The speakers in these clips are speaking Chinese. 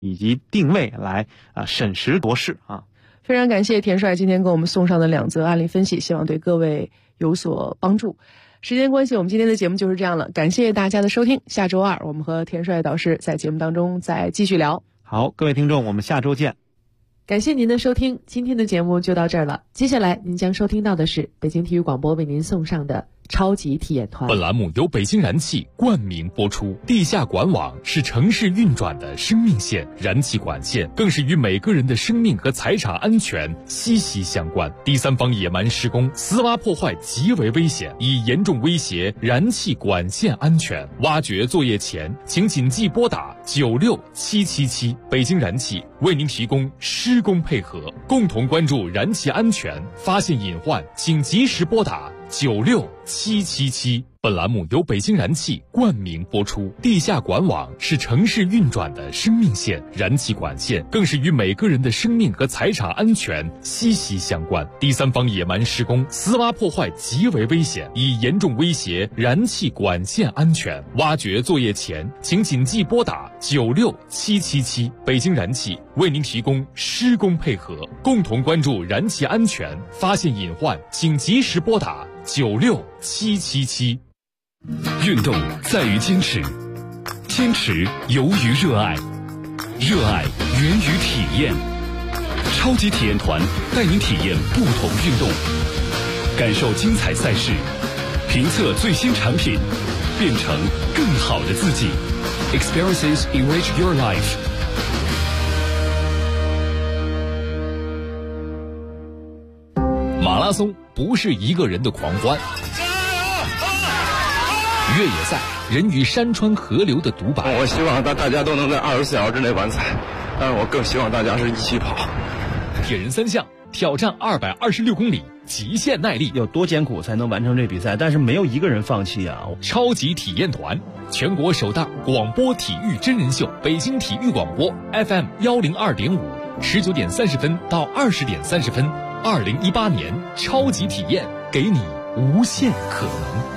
以及定位来审时度势啊。 非常感谢田帅今天给我们送上的2则案例分析，希望对各位有所帮助。时间关系，我们今天的节目就是这样了，感谢大家的收听。下周2我们和田帅导师在节目当中再继续聊。 好，各位听众，我们下周见。 感谢您的收听，今天的节目就到这儿了。接下来您将收听到的是北京体育广播为您送上的超级体验团。 本栏目由北京燃气冠名播出。地下管网是城市运转的生命线，燃气管线更是与每个人的生命和财产安全息息相关。第三方野蛮施工、私挖破坏极为危险，已严重威胁燃气管线安全。挖掘作业前，请谨记拨打96777。北京燃气为您提供施工配合，共同关注燃气安全，发现隐患请及时拨打96777。本栏目由北京燃气冠名播出。地下管网是城市运转的生命线，燃气管线更是与每个人的生命和财产安全息息相关。第三方野蛮施工、私挖破坏极为危险，已严重威胁燃气管线安全。挖掘作业前，请谨记拨打96777。北京燃气为您提供施工配合，共同关注燃气安全，发现隐患请及时拨打96777。 运动在于坚持，坚持由于热爱，热爱源于体验。超级体验团带您体验不同运动，感受精彩赛事，评测最新产品，变成更好的自己。Experiences enrich your life。 马拉松不是一个人的狂欢，越野赛人与山川河流的独白。 我希望大家都能在24小时之内完赛，但是我更希望大家是一起跑。 铁人3项挑战226公里，极限耐力， 有多艰苦才能完成这比赛？但是没有一个人放弃啊！ 超级体验团，全国首档广播体育真人秀，北京体育广播 FM 102.5，19点30分到20点30分。2018年超级体验，给你无限可能。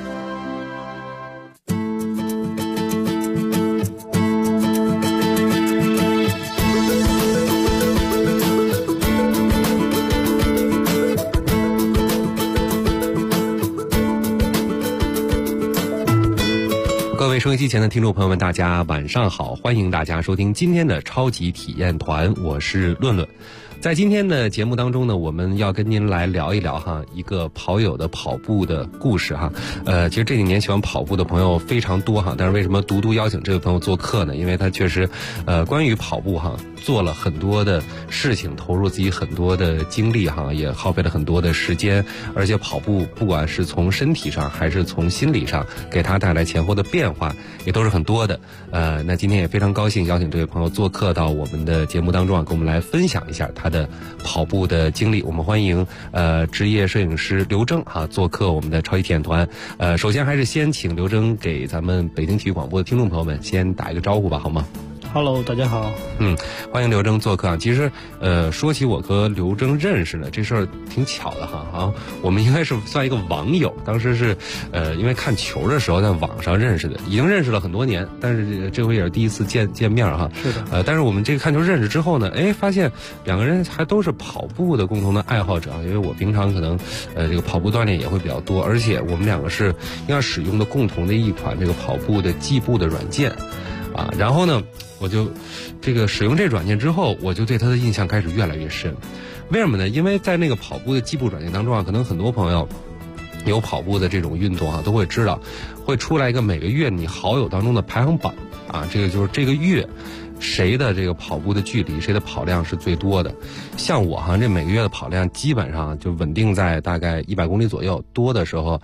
各位收音机前的听众朋友们，大家晚上好，欢迎大家收听今天的超级体验团，我是论论。在今天的节目当中呢，我们要跟您来聊一聊一个跑友的跑步的故事其实这几年喜欢跑步的朋友非常多但是为什么独独邀请这位朋友做客呢？因为他确实关于跑步做了很多的事情，投入自己很多的精力也耗费了很多的时间，而且跑步不管是从身体上还是从心理上给他带来前后的变化也都是很多的。那今天也非常高兴邀请这位朋友做客到我们的节目当中跟我们来分享一下他的跑步的经历。我们欢迎职业摄影师刘铮做客我们的超级体验团。首先还是先请刘铮给咱们北京体育广播的听众朋友们先打一个招呼吧，好吗 ？Hello， 大家好。 欢迎刘铮做客其实说起我和刘铮认识呢，这事儿挺巧的我们应该是算一个网友，当时是因为看球的时候在网上认识的，已经认识了很多年，但是这回也是第一次见面是的。 但是我们这个看球认识之后呢，发现两个人还都是跑步的共同的爱好者因为我平常可能这个跑步锻炼也会比较多，而且我们两个是应该使用的共同的一款这个跑步的计步的软件然后呢我就这个使用这软件之后，我就对他的印象开始越来越深。为什么呢？因为在那个跑步的计步软件当中可能很多朋友有跑步的这种运动都会知道，会出来一个每个月你好友当中的排行榜这个就是这个月谁的这个跑步的距离，谁的跑量是最多的。像我这每个月的跑量基本上就稳定在大概100公里左右，多的时候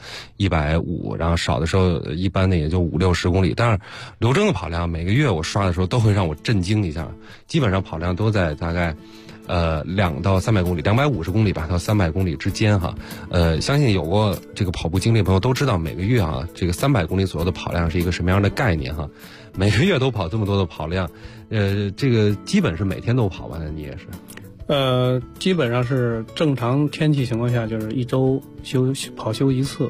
150，然后少的时候一般的也就50-60公里。但是刘铮的跑量每个月我刷的时候都会让我震惊一下，基本上跑量都在大概2到300公里，250公里吧到300公里之间相信有过这个跑步经历的朋友都知道，每个月这个300公里左右的跑量是一个什么样的概念每个月都跑这么多的跑量，这个基本是每天都跑吧？你也是？ 基本上是正常天气情况下就是一周跑休一次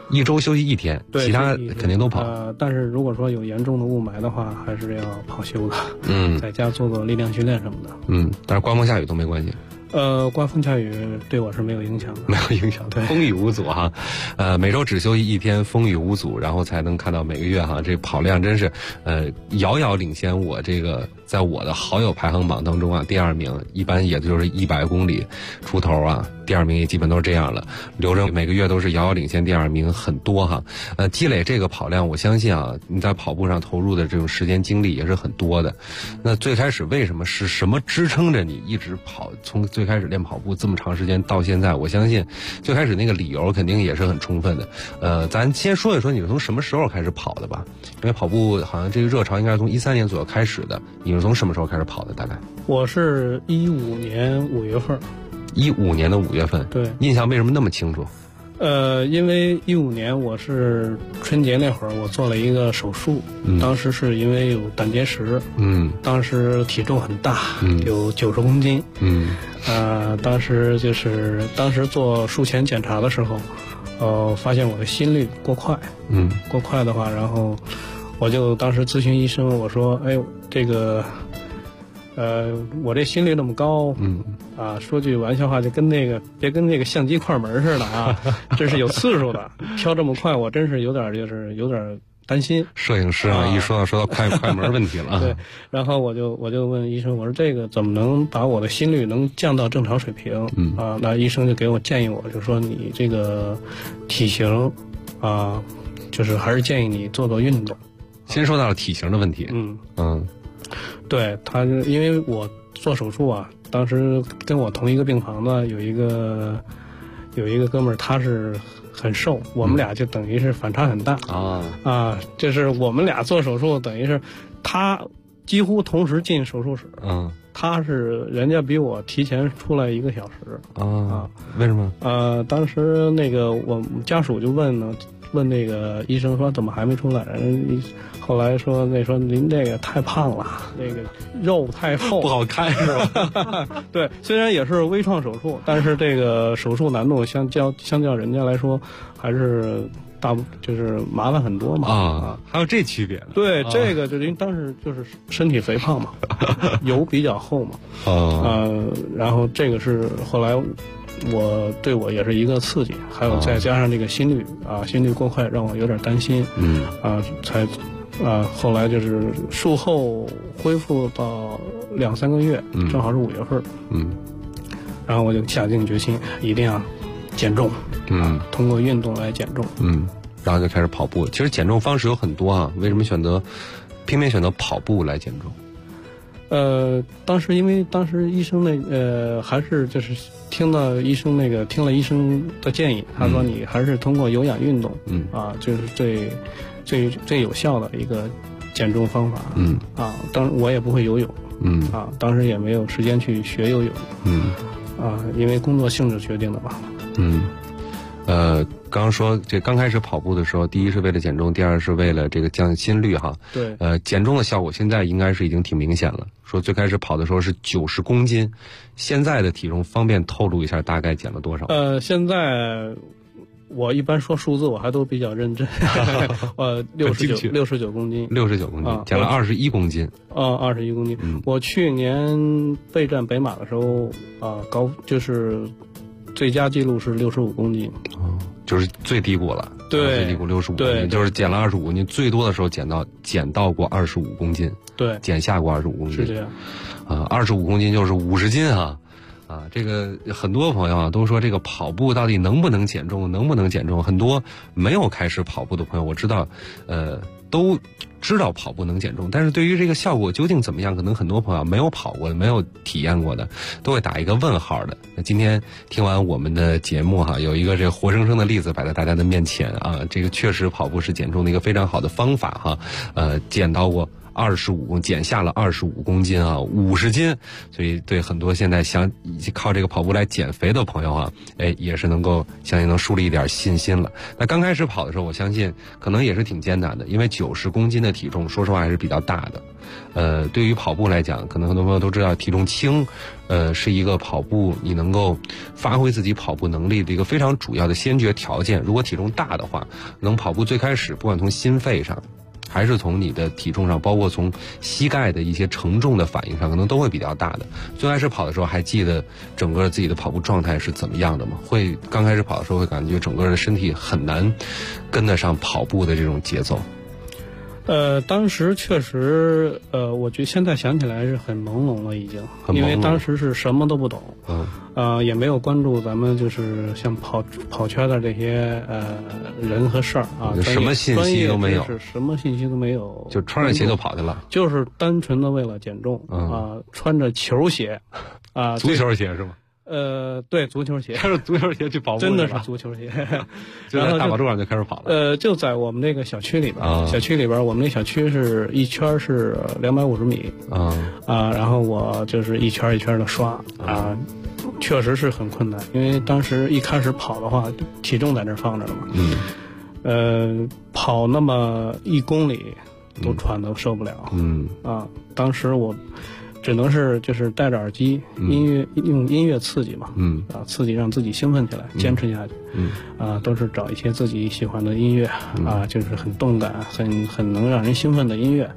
一周休息1天，其他肯定都跑。 但是如果说有严重的雾霾的话，还是要跑休的。在家做做力量训练什么的。 但是刮风下雨都没关系。 刮风下雨对我是没有影响的， 没有影响，对，风雨无阻哈。每周只休息1天，风雨无阻，然后才能看到每个月哈，这跑量真是遥遥领先我这个在我的好友排行榜当中啊，第2名一般也就是100公里出头啊，第2名也基本都是这样了。刘正每个月都是遥遥领先第2名很多哈。积累这个跑量，我相信啊，你在跑步上投入的这种时间精力也是很多的。那最开始为什么是什么支撑着你一直跑？从最开始练跑步这么长时间到现在，我相信最开始那个理由肯定也是很充分的。咱先说一说你是从什么时候开始跑的吧？因为跑步好像这个热潮应该是从13年左右开始的，你是从什么时候开始跑的？大概我是15年5月份。 15年的5月份， 对， 印象为什么那么清楚？ 因为15年我是春节那会儿，我做了一个手术，当时是因为有胆结石，当时体重很大，有90公斤，当时做术前检查的时候，发现我的心率过快，过快的话，然后我就当时咨询医生，我说，哎呦，这个。我这心率那么高，说句玩笑话，就跟别跟那个相机快门似的啊，这是有次数的，跳这么快，我真是有点担心。 摄影师一说到快门问题了。 对，然后我就问医生，我说这个怎么能把我的心率能降到正常水平？那医生就给我建议，我就说你这个体型就是还是建议你做做运动。 先说到了体型的问题。 对，他因为我做手术啊，当时跟我同一个病房的有一个哥们儿，他是很瘦，我们俩就等于是反差很大就是我们俩做手术，等于是他几乎同时进手术室，他是人家比我提前出来1个小时为什么？ 当时那个我们家属就问那个医生说怎么还没出来？后来说您这个太胖了，那个肉太厚， 不好看是吧？ 对，虽然也是微创手术，但是这个手术难度相较人家来说，还是就是麻烦很多嘛。 还有这区别呢？ 对，这个就因为当时就是身体肥胖嘛，油比较厚嘛。然后这个是后来。对我也是一个刺激，还有再加上这个心率过快，让我有点担心。后来就是术后恢复到2-3个月，正好是5月份。然后我就下定决心，一定要减重。通过运动来减重。 然后就开始跑步。其实减重方式有很多啊，为什么偏偏选择跑步来减重？ 因为当时医生还是就是听了医生的建议，他说你还是通过有氧运动，就是最有效的一个减重方法。当然我也不会游泳，当时也没有时间去学游泳，因为工作性质决定的吧。 刚刚说这刚开始跑步的时候，第一是为了减重，第二是为了这个降心率哈。 对。 减重的效果现在应该是已经挺明显了。说最开始跑的时候是90公斤，现在的体重方便透露一下大概减了多少？ 现在我一般说数字我还都比较认真。69公斤。 69公斤，减了21公斤。 21公斤。我去年备战北马的时候就是最佳记录是65公斤。 就是最低谷了。 对， 最低谷65公斤，就是减了25公斤，最多的时候减到过25公斤。 对， 减下过25公斤。 是这样。 25公斤就是50斤啊。这个很多朋友都说这个跑步到底能不能减重？很多没有开始跑步的朋友，我知道，都知道跑步能减重，但是对于这个效果究竟怎么样，可能很多朋友没有跑过的、没有体验过的，都会打一个问号的。那今天听完我们的节目有一个这个活生生的例子摆在大家的面前这个确实跑步是减重的一个非常好的方法减到过减下了25公斤啊，50斤，所以对很多现在想靠这个跑步来减肥的朋友啊，也是相信能树立一点信心了。那刚开始跑的时候，我相信可能也是挺艰难的，因为90公斤的体重，说实话还是比较大的。对于跑步来讲，可能很多朋友都知道，体重轻，是一个跑步你能够发挥自己跑步能力的一个非常主要的先决条件。如果体重大的话，能跑步最开始不管从心肺上，还是从你的体重上，包括从膝盖的一些承重的反应上，可能都会比较大的。最开始跑的时候，还记得整个自己的跑步状态是怎么样的吗？刚开始跑的时候会感觉整个的身体很难跟得上跑步的这种节奏。 当时确实，我觉得现在想起来是很朦胧了，已经，因为当时是什么都不懂，也没有关注咱们就是像跑圈的这些人和事儿啊， 什么信息都没有， 什么信息都没有， 就穿着鞋就跑去了， 就是单纯的为了减重穿着球鞋足球鞋是吗？ 对，足球鞋， 穿着足球鞋去跑步， 真的是足球鞋， 就在大马路上就开始跑了。 就在我们这个小区里边，小区里边，我们那小区是一圈是250米，然后我就是一圈一圈的刷确实是很困难，因为当时一开始跑的话，体重在那放着了嘛，跑那么1公里都喘得受不了，当时我只能是就是戴着耳机，用音乐刺激嘛，刺激让自己兴奋起来，坚持下去，都是找一些自己喜欢的音乐，就是很动感、很能让人兴奋的音乐，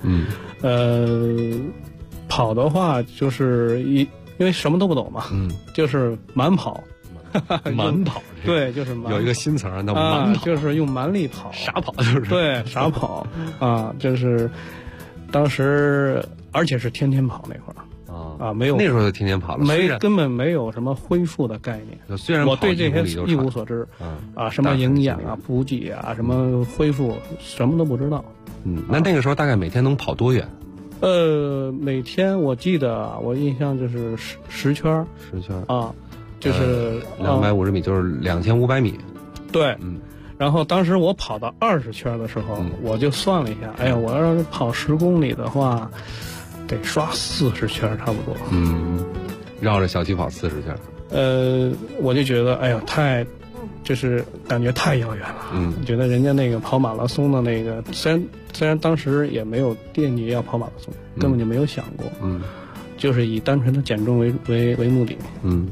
跑的话就是因为什么都不懂嘛，就是慢跑， 慢跑， 对，就是有一个新词儿叫慢跑， 就是用蛮力跑， 傻跑就是， 对，傻跑就是当时。而且是天天跑那会儿没有那时候就天天跑了， 根本没有什么恢复的概念。 虽然我对这些一无所知，什么营养补给什么恢复，什么都不知道。 那个时候大概每天能跑多远？ 每天我记得我印象就是10圈 ，10圈就是 250米，就是2500米。 对，然后当时我跑到20圈的时候，我就算了一下，哎呀，我要是跑10公里的话。得刷40圈差不多， 绕着小区跑40 圈。我就觉得，哎呀，就是感觉太遥远了。觉得人家那个跑马拉松的那个，虽然当时也没有惦记要跑马拉松，根本就没有想过，就是以单纯的减重为目的，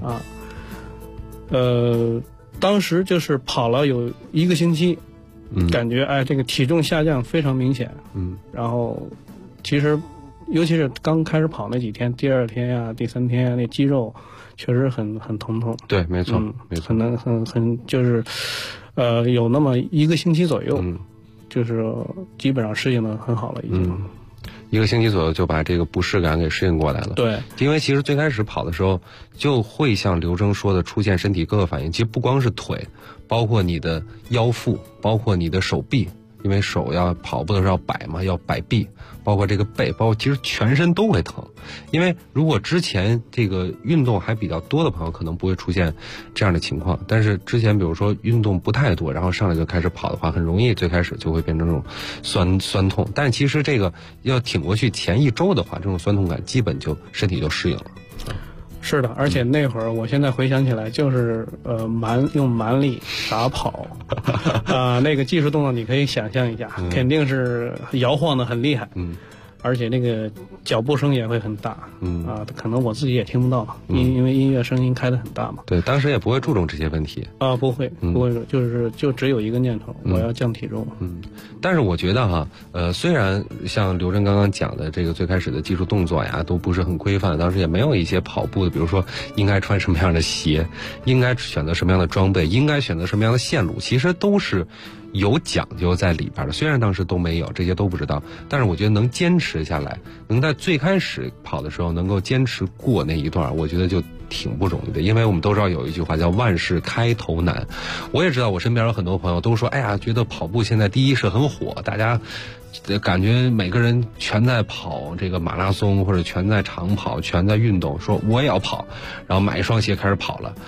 当时就是跑了有1个星期，感觉这个体重下降非常明显，然后其实。尤其是刚开始跑那几天，第2天呀、第3天呀，那肌肉确实很疼痛。 对，没错，没错， 很就是，有那么1个星期左右，就是基本上适应的很好了，已经。 1个星期左右就把这个不适感给适应过来了。 对， 因为其实最开始跑的时候，就会像刘征说的，出现身体各个反应。其实不光是腿，包括你的腰腹，包括你的手臂。因为手要跑步的时候要摆嘛，要摆臂，包括这个背，包括其实全身都会疼。因为如果之前这个运动还比较多的朋友，可能不会出现这样的情况。但是之前比如说运动不太多，然后上来就开始跑的话，很容易最开始就会变成这种酸痛。但其实这个要挺过去前1周的话，这种酸痛感基本就身体就适应了。 是的，而且那会儿我现在回想起来，就是用蛮力傻跑，那个技术动作你可以想象一下，肯定是摇晃的很厉害，而且那个脚步声也会很大，可能我自己也听不到，因为音乐声音开得很大嘛。 对，当时也不会注重这些问题不会，就只有一个念头，我要降体重。 但是我觉得虽然像刘征刚刚讲的这个最开始的技术动作呀都不是很规范，当时也没有一些跑步的，比如说应该穿什么样的鞋，应该选择什么样的装备，应该选择什么样的线路，其实都是有讲究在里边的。虽然当时都没有，这些都不知道，但是我觉得能坚持下来，能在最开始跑的时候能够坚持过那一段，我觉得就挺不容易的。因为我们都知道有一句话叫万事开头难，我也知道我身边有很多朋友都说，哎呀，觉得跑步现在第一是很火，大家感觉每个人全在跑这个马拉松，或者全在长跑，全在运动，说我也要跑，然后买一双鞋开始跑了。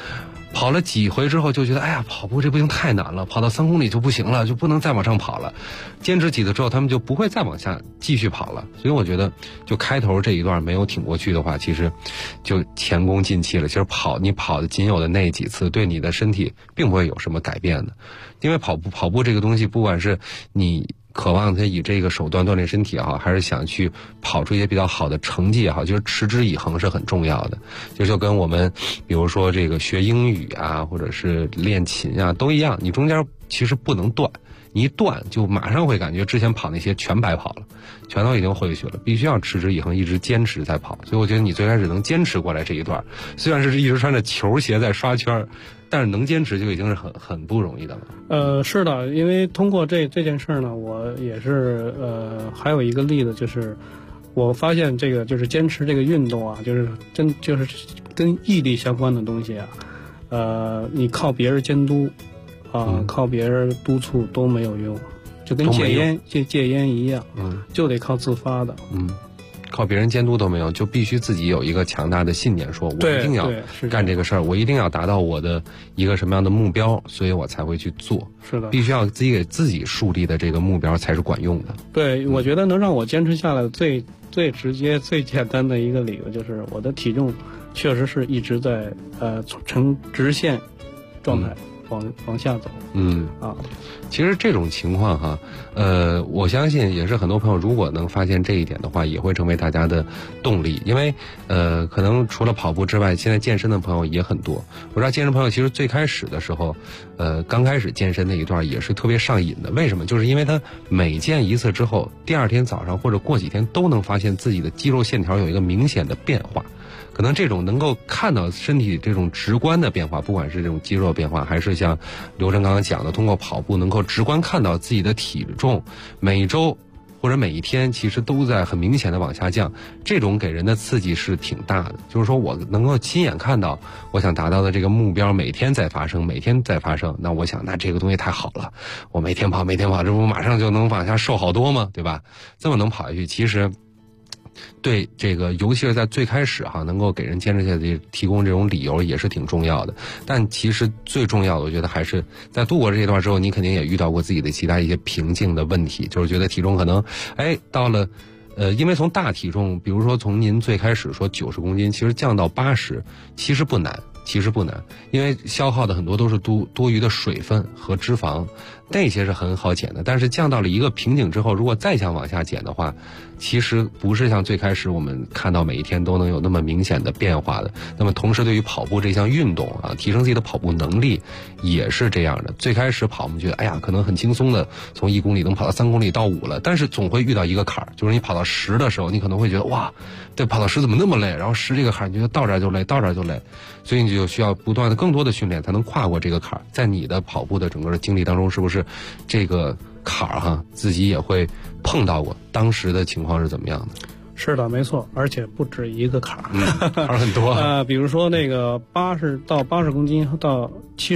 跑了几回之后就觉得，哎呀，跑步这不行，太难了，跑到3公里就不行了，就不能再往上跑了。坚持几次之后，他们就不会再往下继续跑了。所以我觉得，就开头这一段没有挺过去的话，其实就前功尽弃了。其实你跑的仅有的那几次，对你的身体并不会有什么改变的。因为跑步这个东西，不管是你渴望他以这个手段锻炼身体也好，还是想去跑出一些比较好的成绩也好，就是持之以恒是很重要的。就跟我们比如说这个学英语啊，或者是练琴啊都一样，你中间其实不能断，你一断就马上会感觉之前跑那些全白跑了，全都已经回去了，必须要持之以恒，一直坚持在跑。所以我觉得你最开始能坚持过来这一段，虽然是一直穿着球鞋在刷圈，但是能坚持就已经是很不容易的了。 是的，因为通过这件事呢，我也是还有一个例子，就是我发现这个就是坚持这个运动啊，就是跟毅力相关的东西啊，你靠别人监督啊，靠别人督促都没有用，就跟戒烟一样，就得靠自发的。 靠别人监督都没有，就必须自己有一个强大的信念，说我一定要干这个事儿，我一定要达到我的一个什么样的目标，所以我才会去做。 是的， 必须要自己给自己树立的这个目标才是管用的。 对，我觉得能让我坚持下来的最直接、最简单的一个理由就是我的体重确实是一直在呈直线状态。往下走， 其实这种情况哈，我相信也是很多朋友如果能发现这一点的话，也会成为大家的动力。因为可能除了跑步之外，现在健身的朋友也很多。我知道健身朋友其实最开始的时候，刚开始健身那一段也是特别上瘾的。为什么？就是因为他每健一次之后，第二天早上或者过几天都能发现自己的肌肉线条有一个明显的变化。可能这种能够看到身体这种直观的变化，不管是这种肌肉变化，还是像刘晨刚刚讲的，通过跑步能够直观看到自己的体重每周或者每一天其实都在很明显的往下降，这种给人的刺激是挺大的。就是说我能够亲眼看到我想达到的这个目标每天在发生，那我想那这个东西太好了，我每天跑，这不马上就能往下瘦好多吗？对吧？这么能跑下去，其实对这个，尤其是在最开始能够给人坚持下去提供这种理由也是挺重要的。但其实最重要的，我觉得还是在度过这一段之后，你肯定也遇到过自己的其他一些瓶颈的问题，就是觉得体重可能到了因为从大体重，比如说从您最开始说90公斤，其实降到80，其实不难，因为消耗的很多都是多余的水分和脂肪，那些是很好减的。但是降到了一个瓶颈之后，如果再想往下减的话，其实不是像最开始我们看到每一天都能有那么明显的变化的。那么同时对于跑步这项运动提升自己的跑步能力也是这样的。最开始跑我们觉得可能很轻松的从1公里能跑到3公里到5了，但是总会遇到一个坎儿，就是你跑到10的时候，你可能会觉得哇，对，跑到10怎么那么累，然后10这个坎儿你觉得到这儿就累，所以你就需要不断的更多的训练才能跨过这个坎儿。在你的跑步的整个的经历当中，是不是这个坎儿自己也会碰到过？当时的情况是怎么样的？ 是的，没错，而且不止一个坎儿， 坎儿很多比如说那个80到80公斤到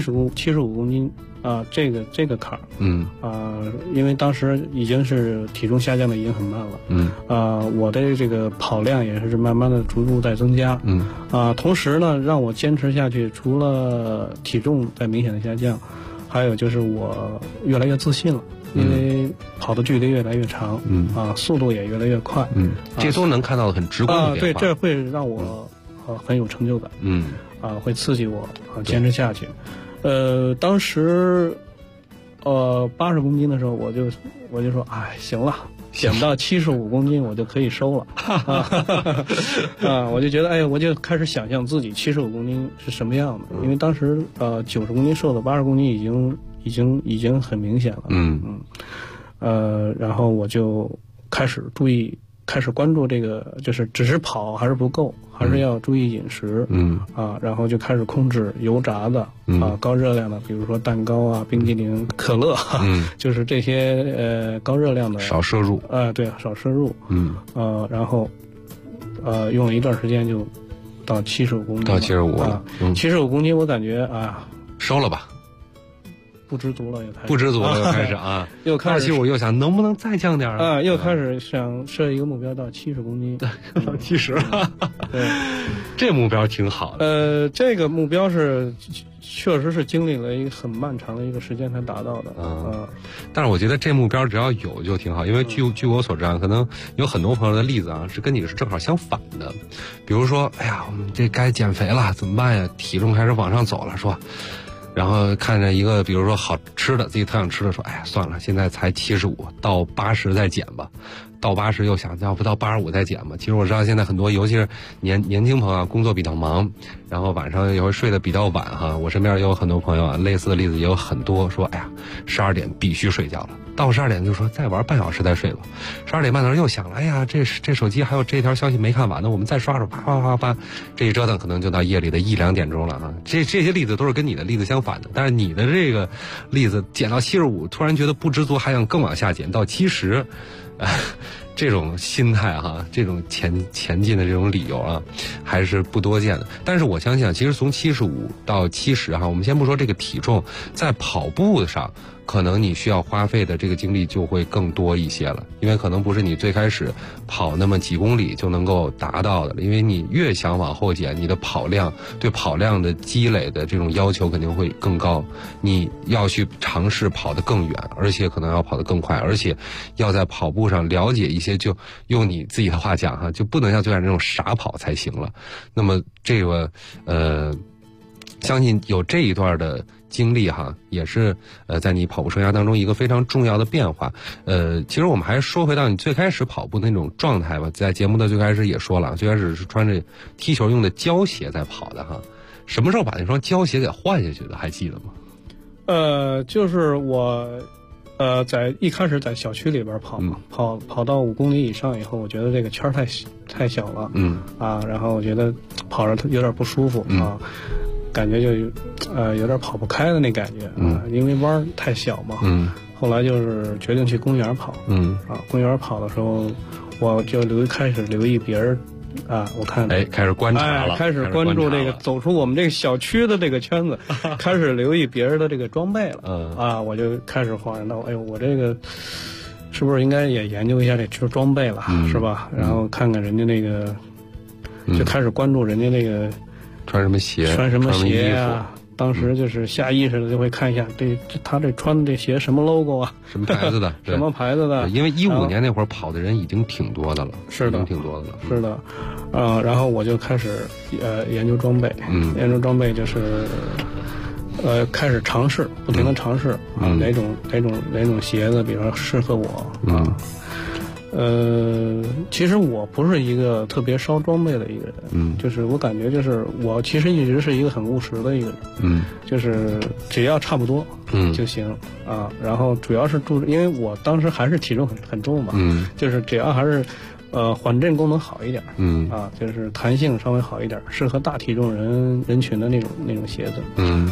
75公斤这个坎儿，因为当时已经是体重下降的已经很慢了，我的这个跑量也是慢慢的逐步在增加，同时呢，让我坚持下去，除了体重在明显的下降，还有就是我越来越自信了。因为跑的距离越来越长，速度也越来越快， 这都能看到很直观的变化。 对，这会让我很有成就感，会刺激我坚持下去。当时80公斤的时候，我就说，行了，减到75公斤我就可以收了，我就觉得，我就开始想象自己75公斤是什么样的，因为当时90公斤瘦的80公斤已经很明显了，然后我就开始关注这个，就是只是跑还是不够，还是要注意饮食，然后就开始控制油炸的高热量的，比如说蛋糕冰激凌、可乐，就是这些高热量的少摄入， 对，少摄入，然后用了一段时间就到75公斤， 到75了 ，75公斤我感觉收了吧。 不知足了又开始又开始我又想能不能再降点又开始想设一个目标到70公斤， 到70， 对， 这目标挺好的。 这个目标是确实是经历了一个很漫长的一个时间才达到的。 但是我觉得这目标只要有就挺好，因为据我所知啊，可能有很多朋友的例子啊是跟你是正好相反的。比如说，哎呀，我们这该减肥了，怎么办呀？体重开始往上走了，说。然后看着一个比如说好吃的，自己特想吃的，说哎呀算了，现在才75，到80再减吧。到80又想要不到85再减嘛。其实我知道现在很多，尤其是年轻朋友啊，工作比较忙，然后晚上也会睡得比较晚哈。我身边也有很多朋友啊，类似的例子也有很多，说哎呀12点必须睡觉了，到12点就说再玩半小时再睡吧。12点半的时候又想了，哎呀这手机还有这条消息没看完呢，我们再刷刷，啪啪啪啪，这一折腾可能就到夜里的1、2点钟了啊。这些例子都是跟你的例子相反的，但是你的这个例子减到75，突然觉得不知足，还想更往下减到70。这种心态哈，这种前进的这种理由啊，还是不多见的。但是我相信啊，其实从75到70哈，我们先不说这个体重，在跑步上，可能你需要花费的这个精力就会更多一些了，因为可能不是你最开始跑那么几公里就能够达到的了，因为你越想往后减，你的跑量对跑量的积累的这种要求肯定会更高，你要去尝试跑得更远，而且可能要跑得更快，而且要在跑步上了解一些，就用你自己的话讲哈，就不能像最开始那种傻跑才行了。那么这个相信有这一段的经历哈，也是在你跑步生涯当中一个非常重要的变化。其实我们还是说回到你最开始跑步那种状态吧，在节目的最开始也说了，最开始是穿着踢球用的胶鞋在跑的哈。什么时候把那双胶鞋给换下去的？还记得吗？ 就是我在一开始在小区里边跑嘛，跑到5公里以上以后，我觉得这个圈太小了，然后我觉得跑着有点不舒服啊。感觉就有点跑不开的那感觉因为弯太小嘛。后来就是决定去公园跑。公园跑的时候，我就开始留意别人我看开始观察了， 开始关注这个，走出我们这个小区的这个圈子，开始留意别人的这个装备了。我就开始恍然到，哎呦，我这个是不是应该也研究一下这装备了，是吧？然后看看人家那个，就开始关注人家那个。 穿什么鞋啊？当时就是下意识的就会看一下，他这穿的这鞋什么 logo 啊？ 什么牌子的？ 什么牌子的？ 因为15年那会儿跑的人已经挺多的了， 是的， 挺多的了， 是的。然后我就开始研究装备，研究装备就是开始尝试，不停的尝试哪种鞋子，比如说适合我其实我不是一个特别烧装备的一个人，就是我感觉就是我其实一直是一个很务实的一个人，就是只要差不多就行然后主要是因为我当时还是体重很重嘛，就是只要还是缓震功能好一点，就是弹性稍微好一点，适合大体重人群的那种鞋子，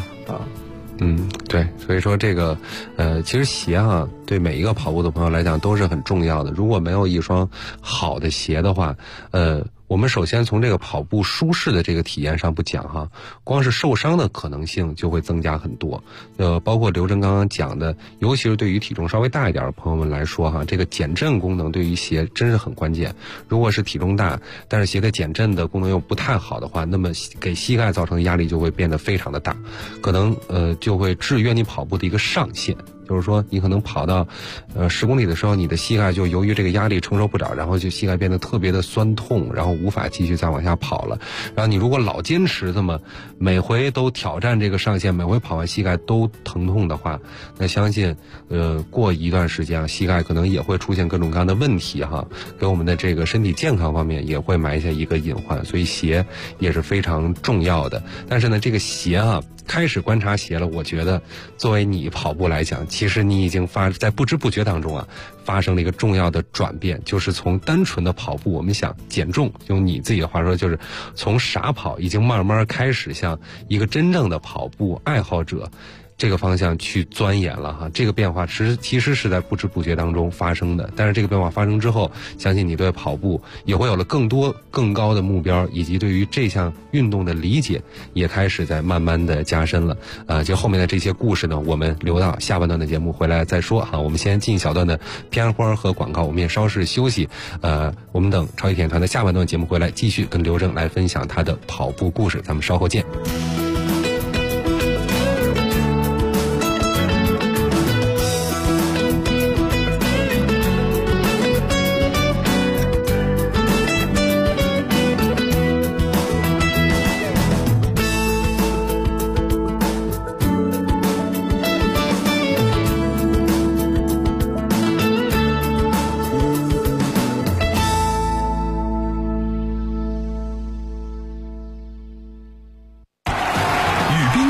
对，所以说这个其实鞋哈，对每一个跑步的朋友来讲都是很重要的。如果没有一双好的鞋的话，我们首先从这个跑步舒适的这个体验上不讲哈，光是受伤的可能性就会增加很多。包括刘真刚刚讲的，尤其是对于体重稍微大一点的朋友们来说哈，这个减震功能对于鞋真是很关键。如果是体重大，但是鞋的减震的功能又不太好的话，那么给膝盖造成的压力就会变得非常的大，可能就会制约你跑步的一个上限。就是说你可能跑到10公里的时候，你的膝盖就由于这个压力承受不了，然后就膝盖变得特别的酸痛，然后无法继续再往下跑了。然后你如果老坚持这么每回都挑战这个上限，每回跑完膝盖都疼痛的话，那相信过一段时间膝盖可能也会出现各种各样的问题哈，给我们的这个身体健康方面也会埋下一个隐患。所以鞋也是非常重要的。但是呢，这个鞋开始观察鞋了，我觉得作为你跑步来讲，其实你已经在不知不觉当中发生了一个重要的转变，就是从单纯的跑步，我们想减重，用你自己的话说，就是从傻跑已经慢慢开始向一个真正的跑步爱好者这个方向去钻研了哈。这个变化其实是在不知不觉当中发生的，但是这个变化发生之后，相信你对跑步也会有了更多更高的目标，以及对于这项运动的理解也开始在慢慢的加深了。就后面的这些故事呢，我们留到下半段的节目回来再说哈。我们先进小段的片花和广告，我们也稍事休息。我们等超级体验团的下半段节目回来，继续跟刘正来分享他的跑步故事，咱们稍后见。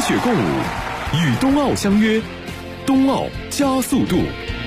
雪共舞，与冬奥相约，冬奥加速度。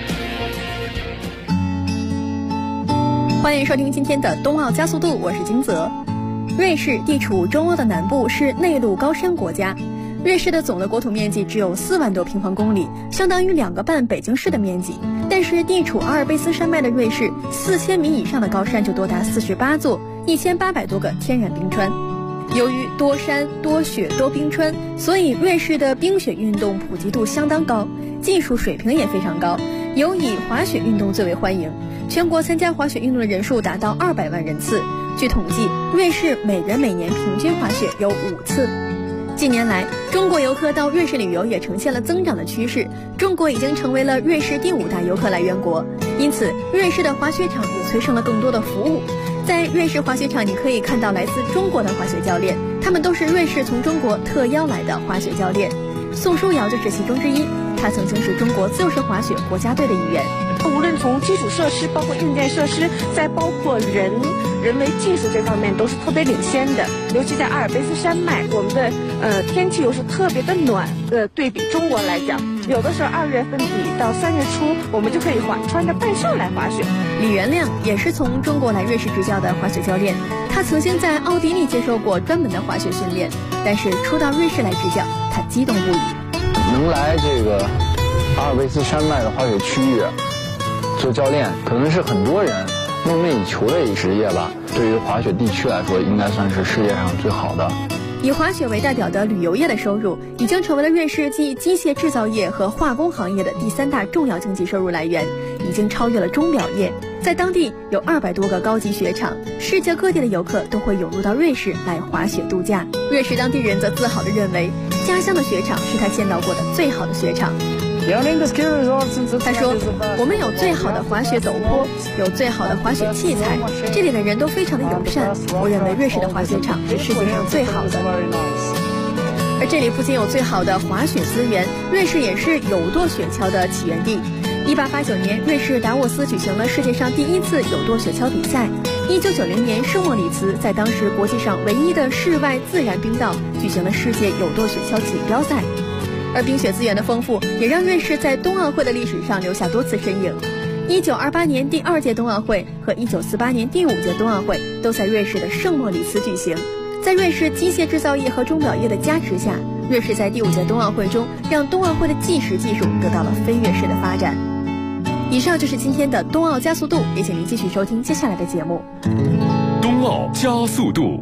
欢迎收听今天的冬奥加速度，我是金泽。瑞士地处中欧的南部，是内陆高山国家。瑞士的总的国土面积只有4万多平方公里，相当于2个半北京市的面积。但是地处阿尔卑斯山脉的瑞士，4000米以上的高山就多达48座，1800多个天然冰川。由于多山多雪多冰川，所以瑞士的冰雪运动普及度相当高，技术水平也非常高，尤以滑雪运动最为欢迎。全国参加滑雪运动的人数达到200万人次。据统计，瑞士每人每年平均滑雪有5次。近年来，中国游客到瑞士旅游也呈现了增长的趋势，中国已经成为了瑞士第5大游客来源国，因此瑞士的滑雪场也催生了更多的服务。在瑞士滑雪场，你可以看到来自中国的滑雪教练，他们都是瑞士从中国特邀来的滑雪教练。宋书瑶就是其中之一，他曾经是中国自由式滑雪国家队的一员。 无论从基础设施，包括硬件设施，再包括人为技术这方面都是特别领先的。尤其在阿尔卑斯山脉，我们的天气又是特别的暖，对比中国来讲，有的时候2月份底到3月初，我们就可以穿着半袖来滑雪。 李元亮也是从中国来瑞士执教的滑雪教练，他曾经在奥地利接受过专门的滑雪训练，但是初到瑞士来执教，他激动不已。 能来这个阿尔卑斯山脉的滑雪区域做教练，可能是很多人梦寐以求的一个职业吧。对于滑雪地区来说，应该算是世界上最好的。 以滑雪为代表的旅游业的收入，已经成为了瑞士继机械制造业和化工行业的第3大重要经济收入来源，已经超越了钟表业。在当地有200多个高级雪场，世界各地的游客都会涌入到瑞士来滑雪度假。瑞士当地人则自豪地认为，家乡的雪场是他见到过的最好的雪场。他说，我们有最好的滑雪陡坡，有最好的滑雪器材，这里的人都非常的友善，我认为瑞士的滑雪场是世界上最好的。而这里不仅有最好的滑雪资源，瑞士也是有舵雪橇的起源地。1889年，瑞士达沃斯举行了世界上第1次有舵雪橇比赛。1990年，圣莫里茨在当时国际上唯一的室外自然冰道举行了世界有舵雪橇锦标赛。而冰雪资源的丰富，也让瑞士在冬奥会的历史上留下多次身影。1928年第2届冬奥会和1948年第5届冬奥会都在瑞士的圣莫里茨举行。在瑞士机械制造业和钟表业的加持下，瑞士在第5届冬奥会中让冬奥会的计时技术得到了飞跃式的发展。以上就是今天的冬奥加速度，也请您继续收听接下来的节目。 冬奥加速度。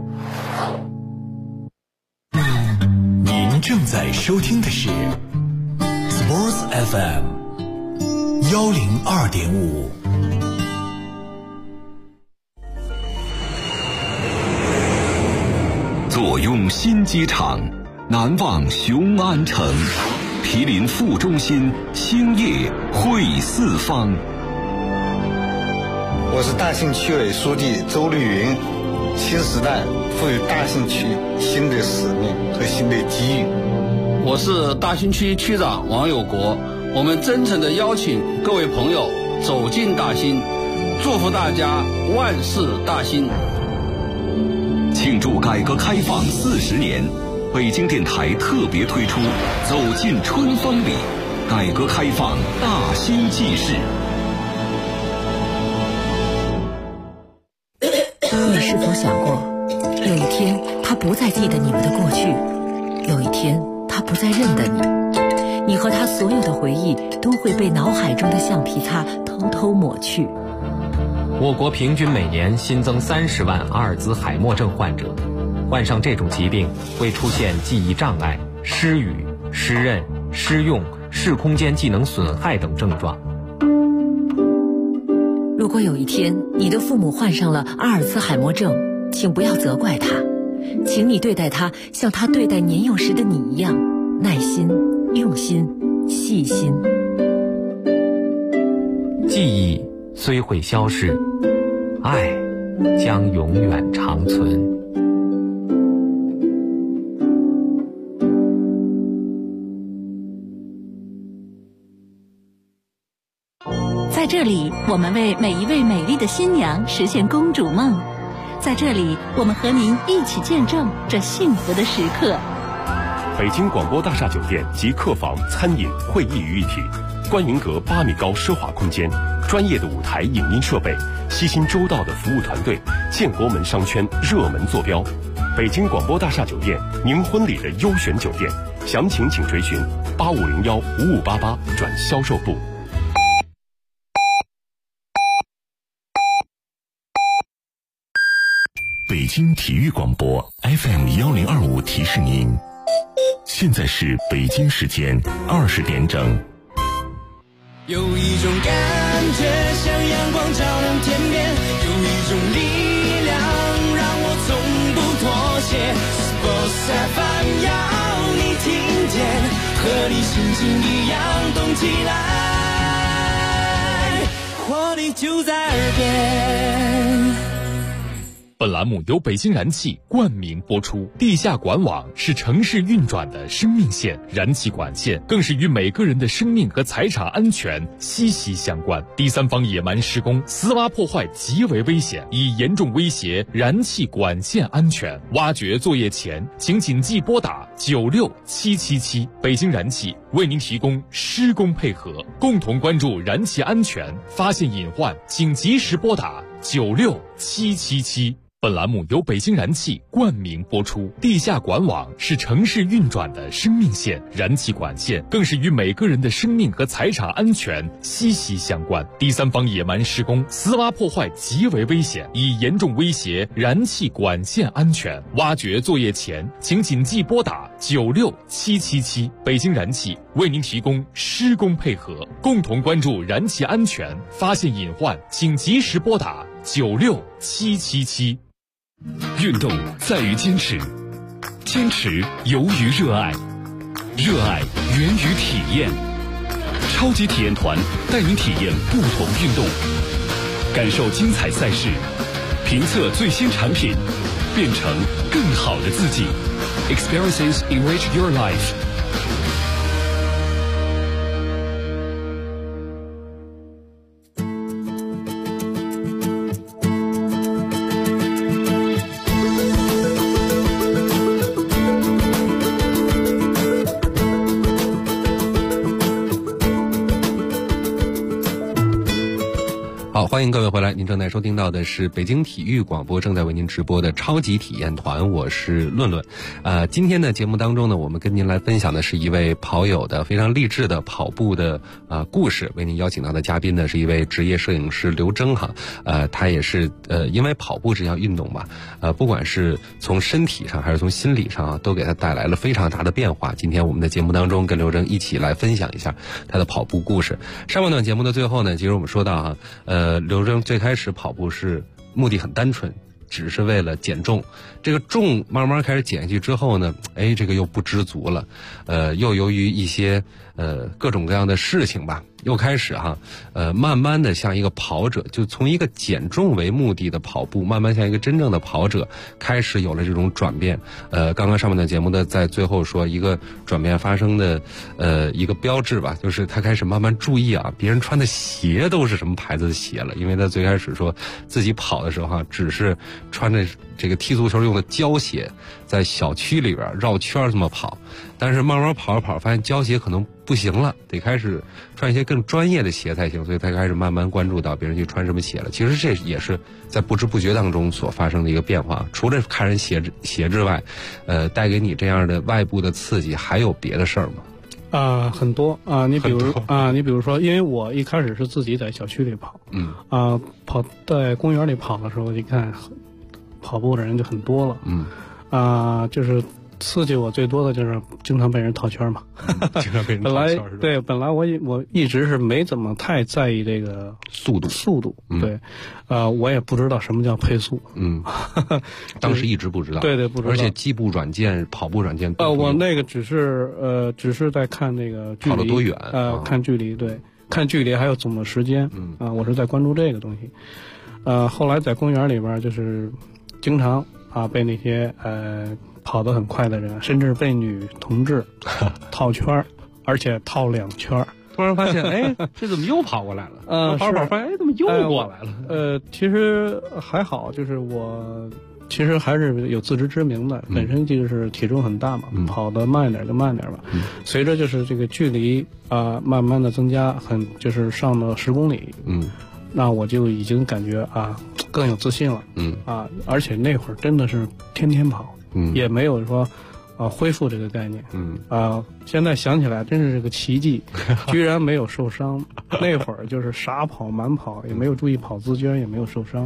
正在收听的是 Sports FM 102.5。 坐拥新机场，南望雄安城，毗邻副中心，兴业汇四方。 我是大兴区委书记周绿云。新时代赋予大兴区新的使命和新的机遇。 我是大兴区区长王有国，我们真诚地邀请各位朋友走进大兴，祝福大家万事大兴。 庆祝改革开放40年，北京电台特别推出《走进春风里》，改革开放大兴纪事。 你是否想过，有一天他不再记得你们的过去，有一天他不再认得你，你和他所有的回忆都会被脑海中的橡皮擦偷偷抹去。 我国平均每年新增30万阿尔兹海默症患者，患上这种疾病会出现记忆障碍、失语、失认、失用、视空间技能损害等症状。 如果有一天你的父母患上了阿尔兹海默症，请不要责怪他，请你对待他像他对待年幼时的你一样，耐心、用心、细心。 记忆虽会消逝，爱将永远长存。 在这里，我们为每一位美丽的新娘实现公主梦。在这里，我们和您一起见证这幸福的时刻。 北京广播大厦酒店集客房、餐饮、会议于一体，观云阁8米高奢华空间，专业的舞台影音设备，悉心周到的服务团队，建国门商圈热门坐标。北京广播大厦酒店，您婚礼的优选酒店，详情请垂询8501-5588转销售部。 北京体育广播 FM1025提示您，现在是北京时间20点整。 有一种感觉像阳光照亮天边，有一种力量让我从不妥协。Sports FM 要你听见，和你心情一样动起来，活力就在耳边。 本栏目由北京燃气冠名播出。地下管网是城市运转的生命线，燃气管线更是与每个人的生命和财产安全息息相关。第三方野蛮施工、私挖破坏极为危险，已严重威胁燃气管线安全。挖掘作业前，请谨记拨打96777。北京燃气为您提供施工配合，共同关注燃气安全，发现隐患请及时拨打96777。本栏目由北京燃气冠名播出。地下管网是城市运转的生命线，燃气管线更是与每个人的生命和财产安全息息相关。第三方野蛮施工、私挖破坏极为危险，已严重威胁燃气管线安全。挖掘作业前，请谨记拨打96777。北京燃气为您提供施工配合，共同关注燃气安全，发现隐患请及时拨打96777。 运动在于坚持，坚持由于热爱，热爱源于体验。超级体验团带您体验不同运动，感受精彩赛事，评测最新产品，变成更好的自己。Experiences enrich your life。 欢迎各位回来，您正在收听到的是北京体育广播正在为您直播的超级体验团，我是论论。今天的节目当中呢，我们跟您来分享的是一位跑友的非常励志的跑步的故事。为您邀请到的嘉宾呢是一位职业摄影师刘征哈，他也是因为跑步这项运动吧，不管是从身体上还是从心理上都给他带来了非常大的变化。今天我们的节目当中跟刘征一起来分享一下他的跑步故事。上半段节目的最后呢，其实我们说到刘征最开始跑步是目的很单纯，只是为了减重。这个重慢慢开始减下去之后呢，这个又不知足了，又由于一些各种各样的事情吧，又开始慢慢的像一个跑者，就从一个减重为目的的跑步，慢慢像一个真正的跑者，开始有了这种转变。刚刚上面的节目的在最后说一个转变发生的一个标志吧，就是他开始慢慢注意别人穿的鞋都是什么牌子的鞋了，因为他最开始说自己跑的时候只是穿着这个踢足球用的胶鞋，在小区里边绕圈这么跑，但是慢慢跑着跑着发现胶鞋可能不行了，得开始穿一些更专业的鞋才行，所以他开始慢慢关注到别人去穿什么鞋了。其实这也是在不知不觉当中所发生的一个变化。除了看人鞋之外，带给你这样的外部的刺激，还有别的事儿吗？ 很多你比如说，因为我一开始是自己在小区里跑，跑在公园里跑的时候，一看跑步的人就很多了，就是刺激我最多的就是经常被人套圈嘛， 经常被人套圈是吧？ 对，本来我一直是没怎么太在意这个速度，对，我也不知道什么叫配速， 当时一直不知道， 对，不知道， 而且计步软件、跑步软件我那个只是在看那个距离跑了多远， 看距离，对，看距离还有总的时间，我是在关注这个东西，后来在公园里边就是经常被那些跑得很快的人，甚至被女同志套圈，而且套2圈。 突然发现，这怎么又跑过来了？跑发现，怎么又过来了？ 其实还好，就是我其实还是有自知之明的，本身就是体重很大嘛，跑得慢一点就慢点吧。随着就是这个距离慢慢的增加，就是上了10公里，那我就已经感觉更有自信了，而且那会儿真的是天天跑，也没有说恢复这个概念，现在想起来真是这个奇迹，居然没有受伤。那会儿就是傻跑满跑，也没有注意跑姿，居然也没有受伤。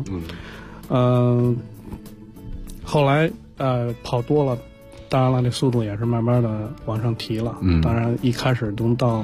后来跑多了，当然了，这速度也是慢慢的往上提了。当然一开始能到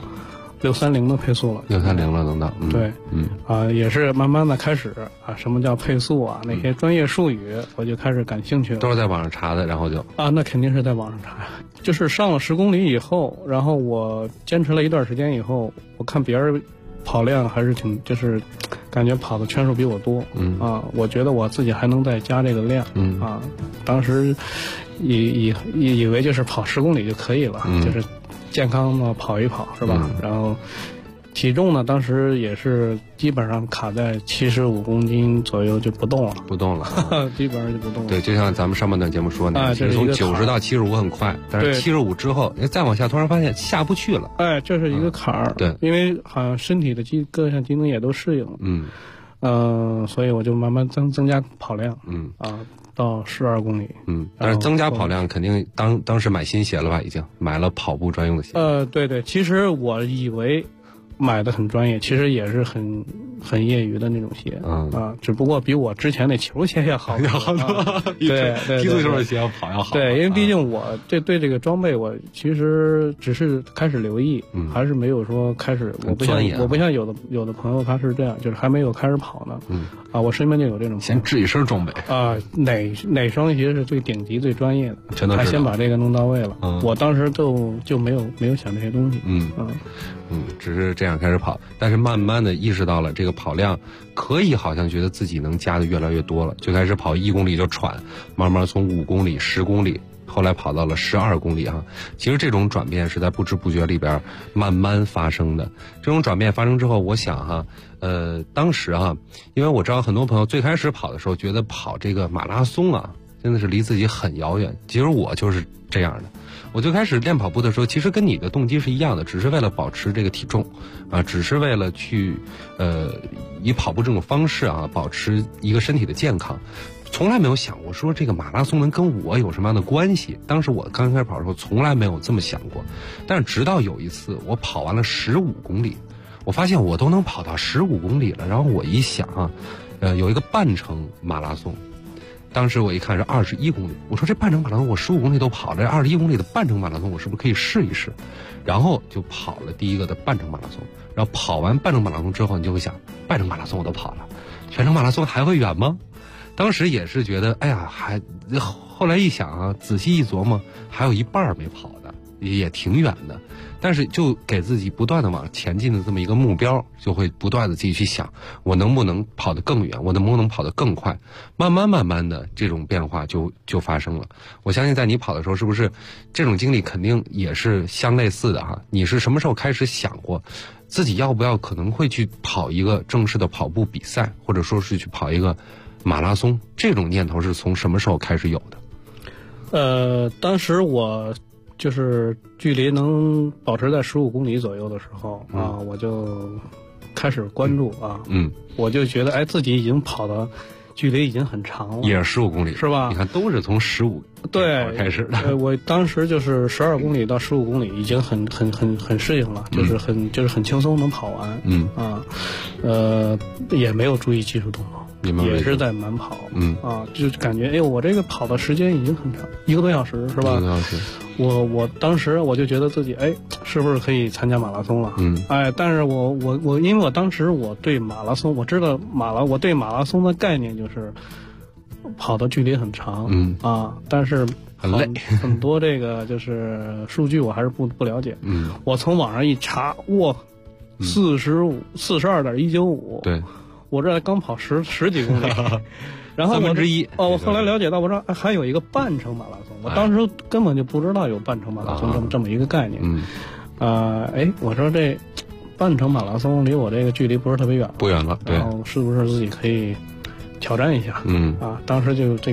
630的配速了 ，630了能到。 对，也是慢慢的开始什么叫配速那些专业术语，我就开始感兴趣了。 都是在网上查的，然后就那肯定是在网上查。就是上了10公里以后，然后我坚持了一段时间以后，我看别人跑量还是就是感觉跑的圈数比我多，我觉得我自己还能再加这个量，当时以为就是跑10公里就可以了，就是健康的跑一跑是吧？然后体重呢，当时也是基本上卡在75公斤左右就不动了，基本上就不动了。 对，就像咱们上半段节目说的，其实从90到75很快，但是75之后，再往下突然发现下不去了。 这是一个坎儿。对，因为好像身体的各项机能也都适应了。所以我就慢慢增加跑量。到12公里。 但是增加跑量肯定当时买新鞋了吧？已经买了跑步专用的鞋。 对，其实我以为买的很专业，其实也是很业余的那种鞋，只不过比我之前那球鞋要好，对， 踢足球的鞋要跑要好。 对，因为毕竟我对这个装备，我其实只是开始留意，还是没有说开始。我不像有的朋友他是这样，就是还没有开始跑呢。我身边就有这种。 先置一身装备哪双鞋是最顶级、最专业的， 全都知道。 他先把这个弄到位了。我当时就没有想这些东西。 只是这样开始跑，但是慢慢的意识到了这个跑量可以，好像觉得自己能加的越来越多了，就开始跑1公里就喘，慢慢从5公里、10公里，后来跑到了12公里其实这种转变是在不知不觉里边慢慢发生的。这种转变发生之后，我想当时因为我知道很多朋友最开始跑的时候觉得跑这个马拉松真的是离自己很遥远。其实我就是这样的。我最开始练跑步的时候，其实跟你的动机是一样的，只是为了保持这个体重只是为了去以跑步这种方式保持一个身体的健康，从来没有想过说这个马拉松能跟我有什么样的关系。当时我刚开始跑的时候从来没有这么想过，但是直到有一次我跑完了15公里，我发现我都能跑到15公里了，然后我一想有一个半程马拉松，当时我一看是21公里，我说这半程马拉松我15公里都跑了，21公里的半程马拉松我是不是可以试一试？然后就跑了第一个的半程马拉松。然后跑完半程马拉松之后，你就会想，半程马拉松我都跑了，全程马拉松还会远吗？当时也是觉得，后来一想仔细一琢磨，还有一半没跑的，也挺远的。但是就给自己不断的往前进的这么一个目标，就会不断的自己去想，我能不能跑得更远，我能不能跑得更快，慢慢的这种变化就发生了。我相信在你跑的时候，是不是这种经历肯定也是相类似的你是什么时候开始想过自己要不要可能会去跑一个正式的跑步比赛，或者说是去跑一个马拉松？这种念头是从什么时候开始有的？当时我就是距离能保持在15公里左右的时候我就开始关注我就觉得自己已经跑的距离已经很长了， 也是15公里是吧？ 你看都是从15开始的。 我当时就是12公里到15公里已经很适应了，就是很轻松能跑完。也没有注意技术动作，也是在慢跑。就感觉我这个跑的时间已经很长，1个多小时是吧？1个多小时。我当时我就觉得自己是不是可以参加马拉松了？但是我因为我当时我对马拉松，我知道我对马拉松的概念就是跑的距离很长但是很累， 很多这个就是数据我还是不了解。我从网上一查42.195， 对， 我这刚跑十几公里。然后 1/3 我后来了解到，我说还有一个半程马拉松，我当时根本就不知道有半程马拉松这么一个概念。我说这半程马拉松离我这个距离不是特别远， 不远了，对， 然后是不是自己可以挑战一下？当时就这个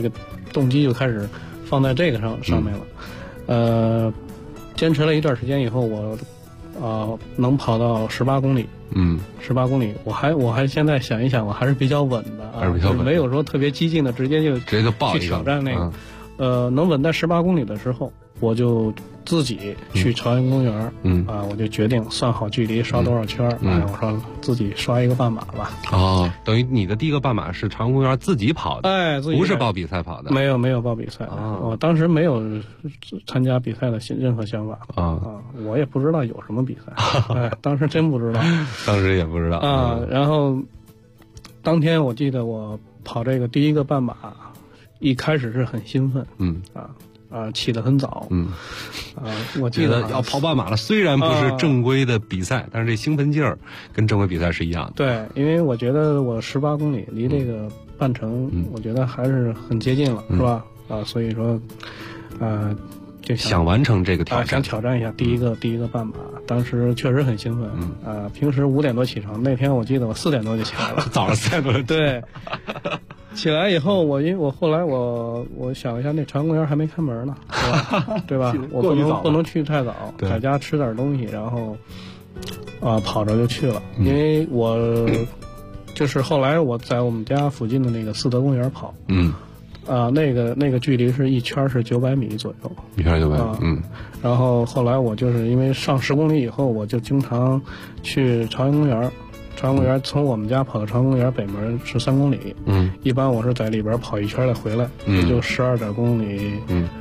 动机就开始放在这个上面了。坚持了一段时间以后，我能跑到18公里。18公里，我还现在想一想，我还是比较稳的啊，没有说特别激进的，直接就报去挑战那个。能稳在18公里的时候，我就自己去朝阳公园，我就决定算好距离，刷多少圈，我说自己刷一个半马吧。 哦，等于你的第一个半马是朝阳公园自己跑的，不是报比赛跑的。 没有报比赛，我当时没有参加比赛的任何想法我也不知道有什么比赛，当时真不知道， 当时也不知道然后当天我记得我跑这个第一个半马，一开始是很兴奋，起得很早，我记得要跑半马了。虽然不是正规的比赛，但是这兴奋劲儿跟正规比赛是一样的。 对，因为我觉得我18公里离这个半程，我觉得还是很接近了，是吧？所以说，就想完成这个挑战， 想挑战一下第一个半马。当时确实很兴奋，平时5点多起床，那天我记得我4点多就起来了， 早上4点多。 对。起来以后，因为我后来我想一下，那朝阳公园还没开门呢，对吧？我不能去太早，在家吃点东西，然后跑着就去了。因为我就是后来我在我们家附近的那个四德公园跑，那个距离是一圈是900米左右， 一圈900米， 然后后来我就是因为上10公里以后，我就经常去朝阳公园。朝阳公园从我们家跑到朝阳公园北门是3公里，一般我是在里边跑一圈再回来，也就12点公里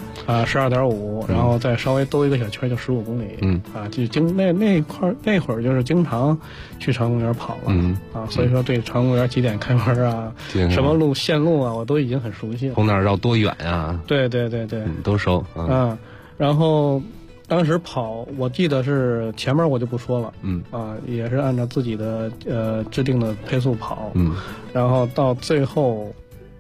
，12.5，然后再稍微兜一个小圈就15公里，就那会儿就是经常去朝阳公园跑了，所以说对朝阳公园几点开门啊，什么线路啊，我都已经很熟悉了。 从哪儿绕多远呀？ 对， 都熟。 然后。当时跑，我记得是前面我就不说了，也是按照自己的制定的配速跑，然后到最后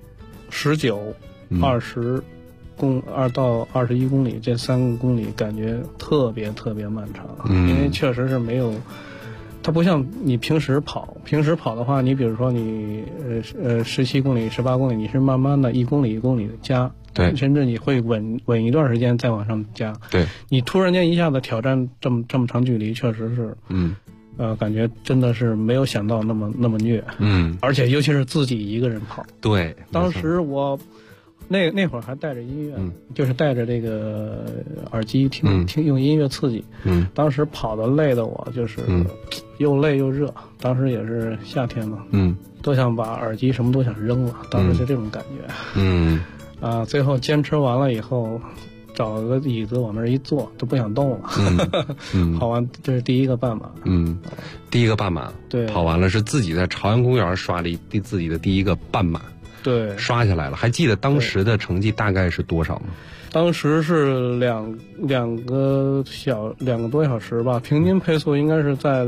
19、20到21公里这3个公里，感觉特别漫长，因为确实是没有，它不像你平时跑的话，你比如说你17公里、18公里，你是慢慢的1公里1公里的加。 对， 甚至你会稳一段时间再往上加。 对， 你突然间一下子挑战这么长距离，确实是，感觉真的是没有想到那么虐。而且尤其是自己一个人跑。 对， 当时我那会儿还带着音乐，就是带着这个耳机听用音乐刺激。当时跑的累的我就是又累又热，当时也是夏天嘛，都想把耳机什么都想扔了，当时就这种感觉。最后坚持完了以后，找个椅子往那儿一坐，都不想动了。跑完这是第一个半马。 第一个半马， 对， 跑完了是自己在朝阳公园刷了自己的第一个半马， 对， 刷下来了。还记得当时的成绩大概是多少吗？ 当时是两个多小时吧，平均配速应该是在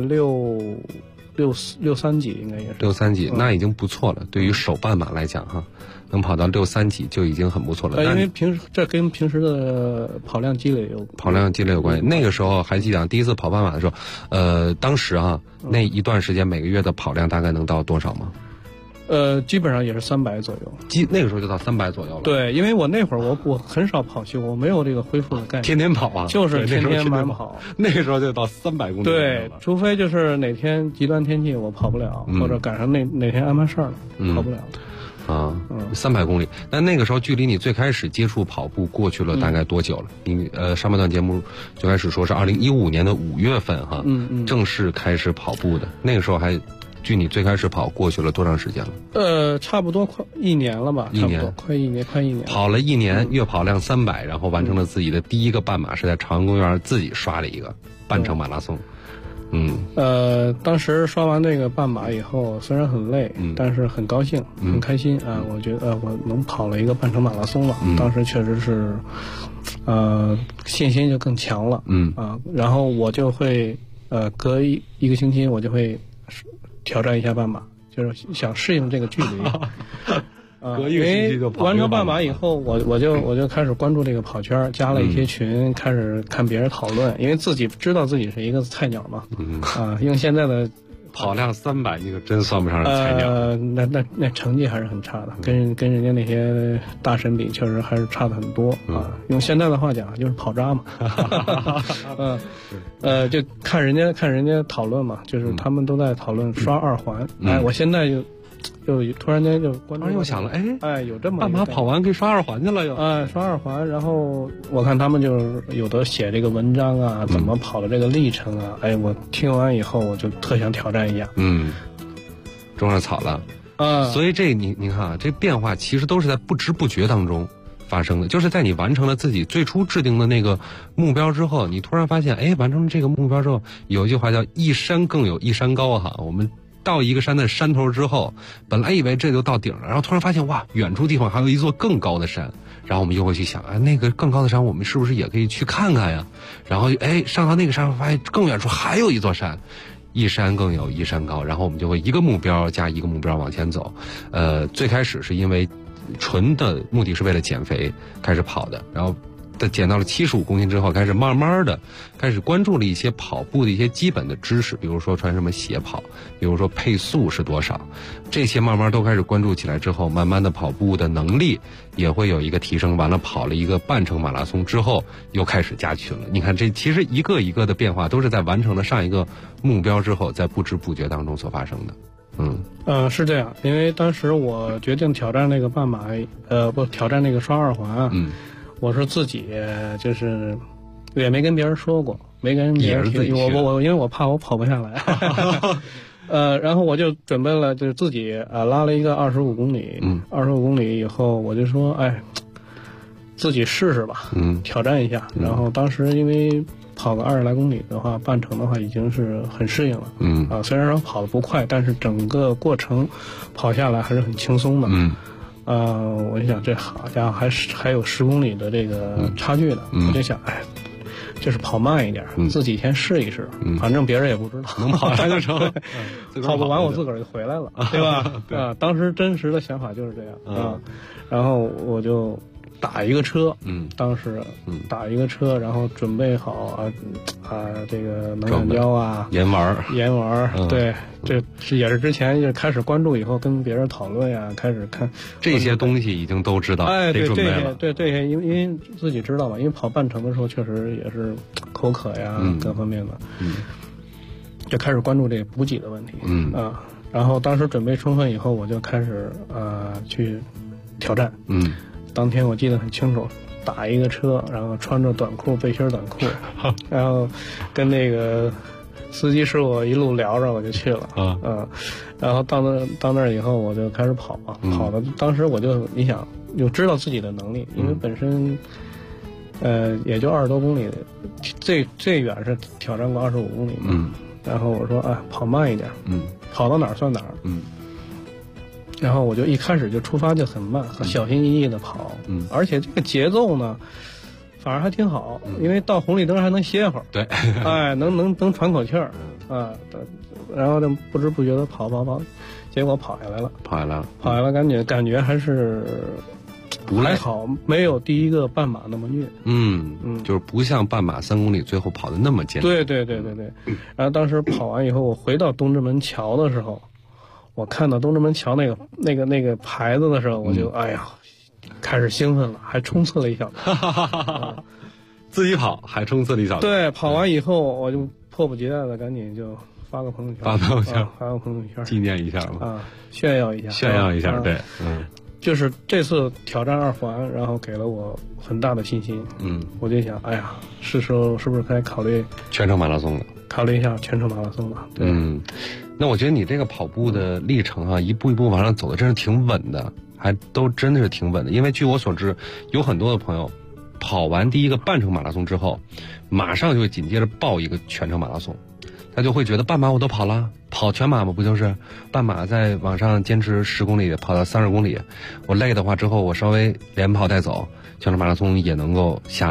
6.3几，应该也是 6.3几，那已经不错了。对于首半马来讲哈，能跑到6.3几就已经很不错了。 因为这跟平时的跑量积累有关系。那个时候还记得第一次跑半马的时候，当时那一段时间每个月的跑量大概能到多少吗？ 基本上也是300左右。 那个时候就到300左右了。 对，因为我那会儿我很少跑休，我没有这个恢复的概念。 天天跑啊， 就是天天慢跑。 那个时候就到300公里。 对，除非就是哪天极端天气我跑不了，或者赶上哪天安排事儿了，跑不了。 300公里。那个时候距离你最开始接触跑步过去了大概多久了？你上半段节目最开始说是2015年的5月份哈，正式开始跑步的。那个时候距你最开始跑过去了多长时间了？ 差不多快1年了吧，快一年。 跑了1年，月跑量300，然后完成了自己的第一个半马，是在朝阳公园自己刷了一个半程马拉松。 当时刷完这个半马以后，虽然很累，但是很高兴，很开心啊！我觉得我能跑了一个半程马拉松了，当时确实是，信心就更强了，然后我就会隔一个星期我就会挑战一下半马，就是想适应这个距离。因为完成半马以后，我就开始关注这个跑圈，加了一些群，开始看别人讨论，因为自己知道自己是一个菜鸟嘛，用现在的跑量300，你可真算不上是菜鸟。 那成绩还是很差的，跟人家那些大神比，确实还是差的很多啊。用现在的话讲，就是跑渣嘛。就看人家讨论嘛，就是他们都在讨论刷2环。我现在就突然间就关注， 又想了， 有这么半马跑完可以刷2环去了又。 刷2环，然后我看他们就是有的写这个文章啊，怎么跑的这个历程啊，我听完以后我就特想挑战一下。 种上草了。所以这你看啊，这变化其实都是在不知不觉当中发生的，就是在你完成了自己最初制定的那个目标之后，你突然发现，完成了这个目标之后，有一句话叫一山更有一山高哈。我们到一个山的山头之后，本来以为这就到顶了，然后突然发现哇，远处地方还有一座更高的山，然后我们又会去想那个更高的山我们是不是也可以去看看呀？然后上到那个山上发现更远处还有一座山，一山更有一山高，然后我们就会一个目标加一个目标往前走。最开始是因为纯的目的是为了减肥开始跑的，然后减到了75公斤之后，开始慢慢的开始关注了一些跑步的一些基本的知识，比如说穿什么鞋跑，比如说配速是多少，这些慢慢都开始关注起来之后，慢慢的跑步的能力也会有一个提升。完了跑了一个半程马拉松之后，又开始加群了。你看这其实一个一个的变化都是在完成了上一个目标之后，在不知不觉当中所发生的。 是这样，因为当时我决定挑战那个半马，不挑战那个刷2环啊。我是自己就是也没跟别人说过，没跟别人提，我因为我怕我跑不下来。然后我就准备了，就是自己拉了一个25公里，25公里以后我就说自己试试吧，挑战一下。然后当时因为跑个20来公里的话，半程的话已经是很适应了。虽然说跑得不快，但是整个过程跑下来还是很轻松的。我就想这好家伙还有10公里的这个差距的，我就想就是跑慢一点，自己先试一试，反正别人也不知道， 能跑下就成。 跑不完我自个儿就回来了，对吧？当时真实的想法就是这样然后我就打一个车，当时打一个车，然后准备好这个能量胶啊， 盐丸， 对，这是也是之前就开始关注以后跟别人讨论呀，开始看这些东西已经都知道， 对准备了， 这些因为自己知道嘛，因为跑半程的时候确实也是口渴呀，各方面的，就开始关注这个补给的问题，然后当时准备充分以后，我就开始去挑战，当天我记得很清楚，打一个车，然后穿着短裤背心短裤，然后跟那个司机师傅一路聊着，我就去了然后到那儿以后，我就开始跑的。当时我就你想，就知道自己的能力，因为本身也就20多公里，最远是挑战过25公里嘛。然后我说跑慢一点，跑到哪儿算哪儿，然后我就一开始就出发就很慢，小心翼翼的跑，而且这个节奏呢，反而还挺好，因为到红绿灯还能歇会儿， 对， 能喘口气儿，然后就不知不觉的跑，结果跑下来了，感觉还是还好，没有第一个半马那么虐， 就是不像半马3公里最后跑的那么艰难， 对，然后当时跑完以后，我回到东直门桥的时候。我看到东直门桥那个牌子的时候，我就开始兴奋了，还冲刺了一小段， 自己跑还冲刺了一小段。 对，跑完以后我就迫不及待的赶紧就发个朋友圈，发个朋友圈， 纪念一下嘛，炫耀一下， 对， 就是这次挑战2环，然后给了我很大的信心，我就想，是时候是不是该考虑全程马拉松了？ 考虑一下全程马拉松了，对。 那我觉得你这个跑步的历程一步一步往上走的真是挺稳的，还都真的是挺稳的。因为据我所知，有很多的朋友跑完第一个半程马拉松之后，马上就会紧接着报一个全程马拉松，他就会觉得半马我都跑了，跑全马嘛不就是半马再往上坚持10公里跑到30公里，我累的话之后我稍微连跑带走，全程马拉松也能够下来。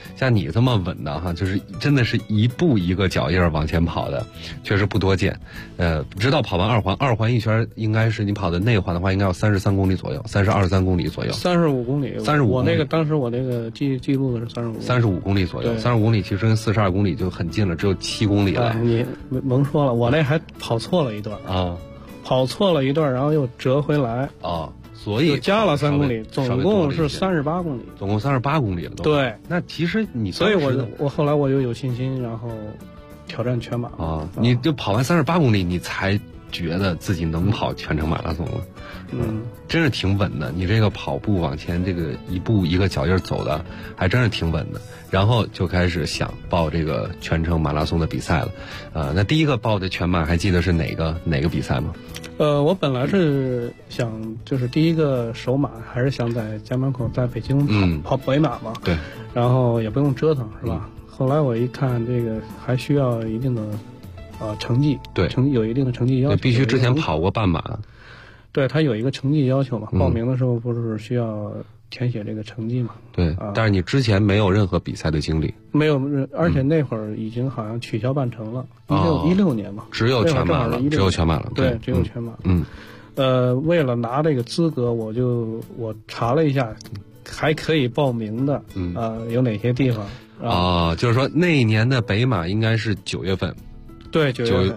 像你这么稳的哈，就是真的是一步一个脚印往前跑的，确实不多见。直到跑完二环一圈，应该是你跑的内环的话，应该要33公里左右，23公里左右。 35公里。当时我那个记录的是35 公里左右。35公里其实跟42公里就很近了，只有7公里了。 你甭说了，我那还跑错了一段啊，跑错了一段，然后又折回来啊。所以加了3公里，总共是38公里， 总共38公里了都。 对， 那其实你所以我后来我就有信心，然后挑战全马啊。你就跑完38公里，你才觉得自己能跑全程马拉松了。真是挺稳的。你这个跑步往前，这个一步一个脚印走的，还真是挺稳的。然后就开始想报这个全程马拉松的比赛了。那第一个报的全马还记得是哪个比赛吗？ 我本来是想，就是第一个首马还是想在家门口，在北京跑北马嘛。 对。 然后也不用折腾，是吧？后来我一看，这个还需要一定的成绩， 对， 有一定的成绩要求， 必须之前跑过半马。 对，他有一个成绩要求嘛。报名的时候不是需要填写这个成绩嘛？ 对。但是你之前没有任何比赛的经历， 没有，而且那会儿已经好像取消半程了，16年嘛， 只有全马了，只有全马了。 对，只有全马。为了拿这个资格，我查了一下，还可以报名的，有哪些地方？ 就是说那一年的北马应该是9月份。 对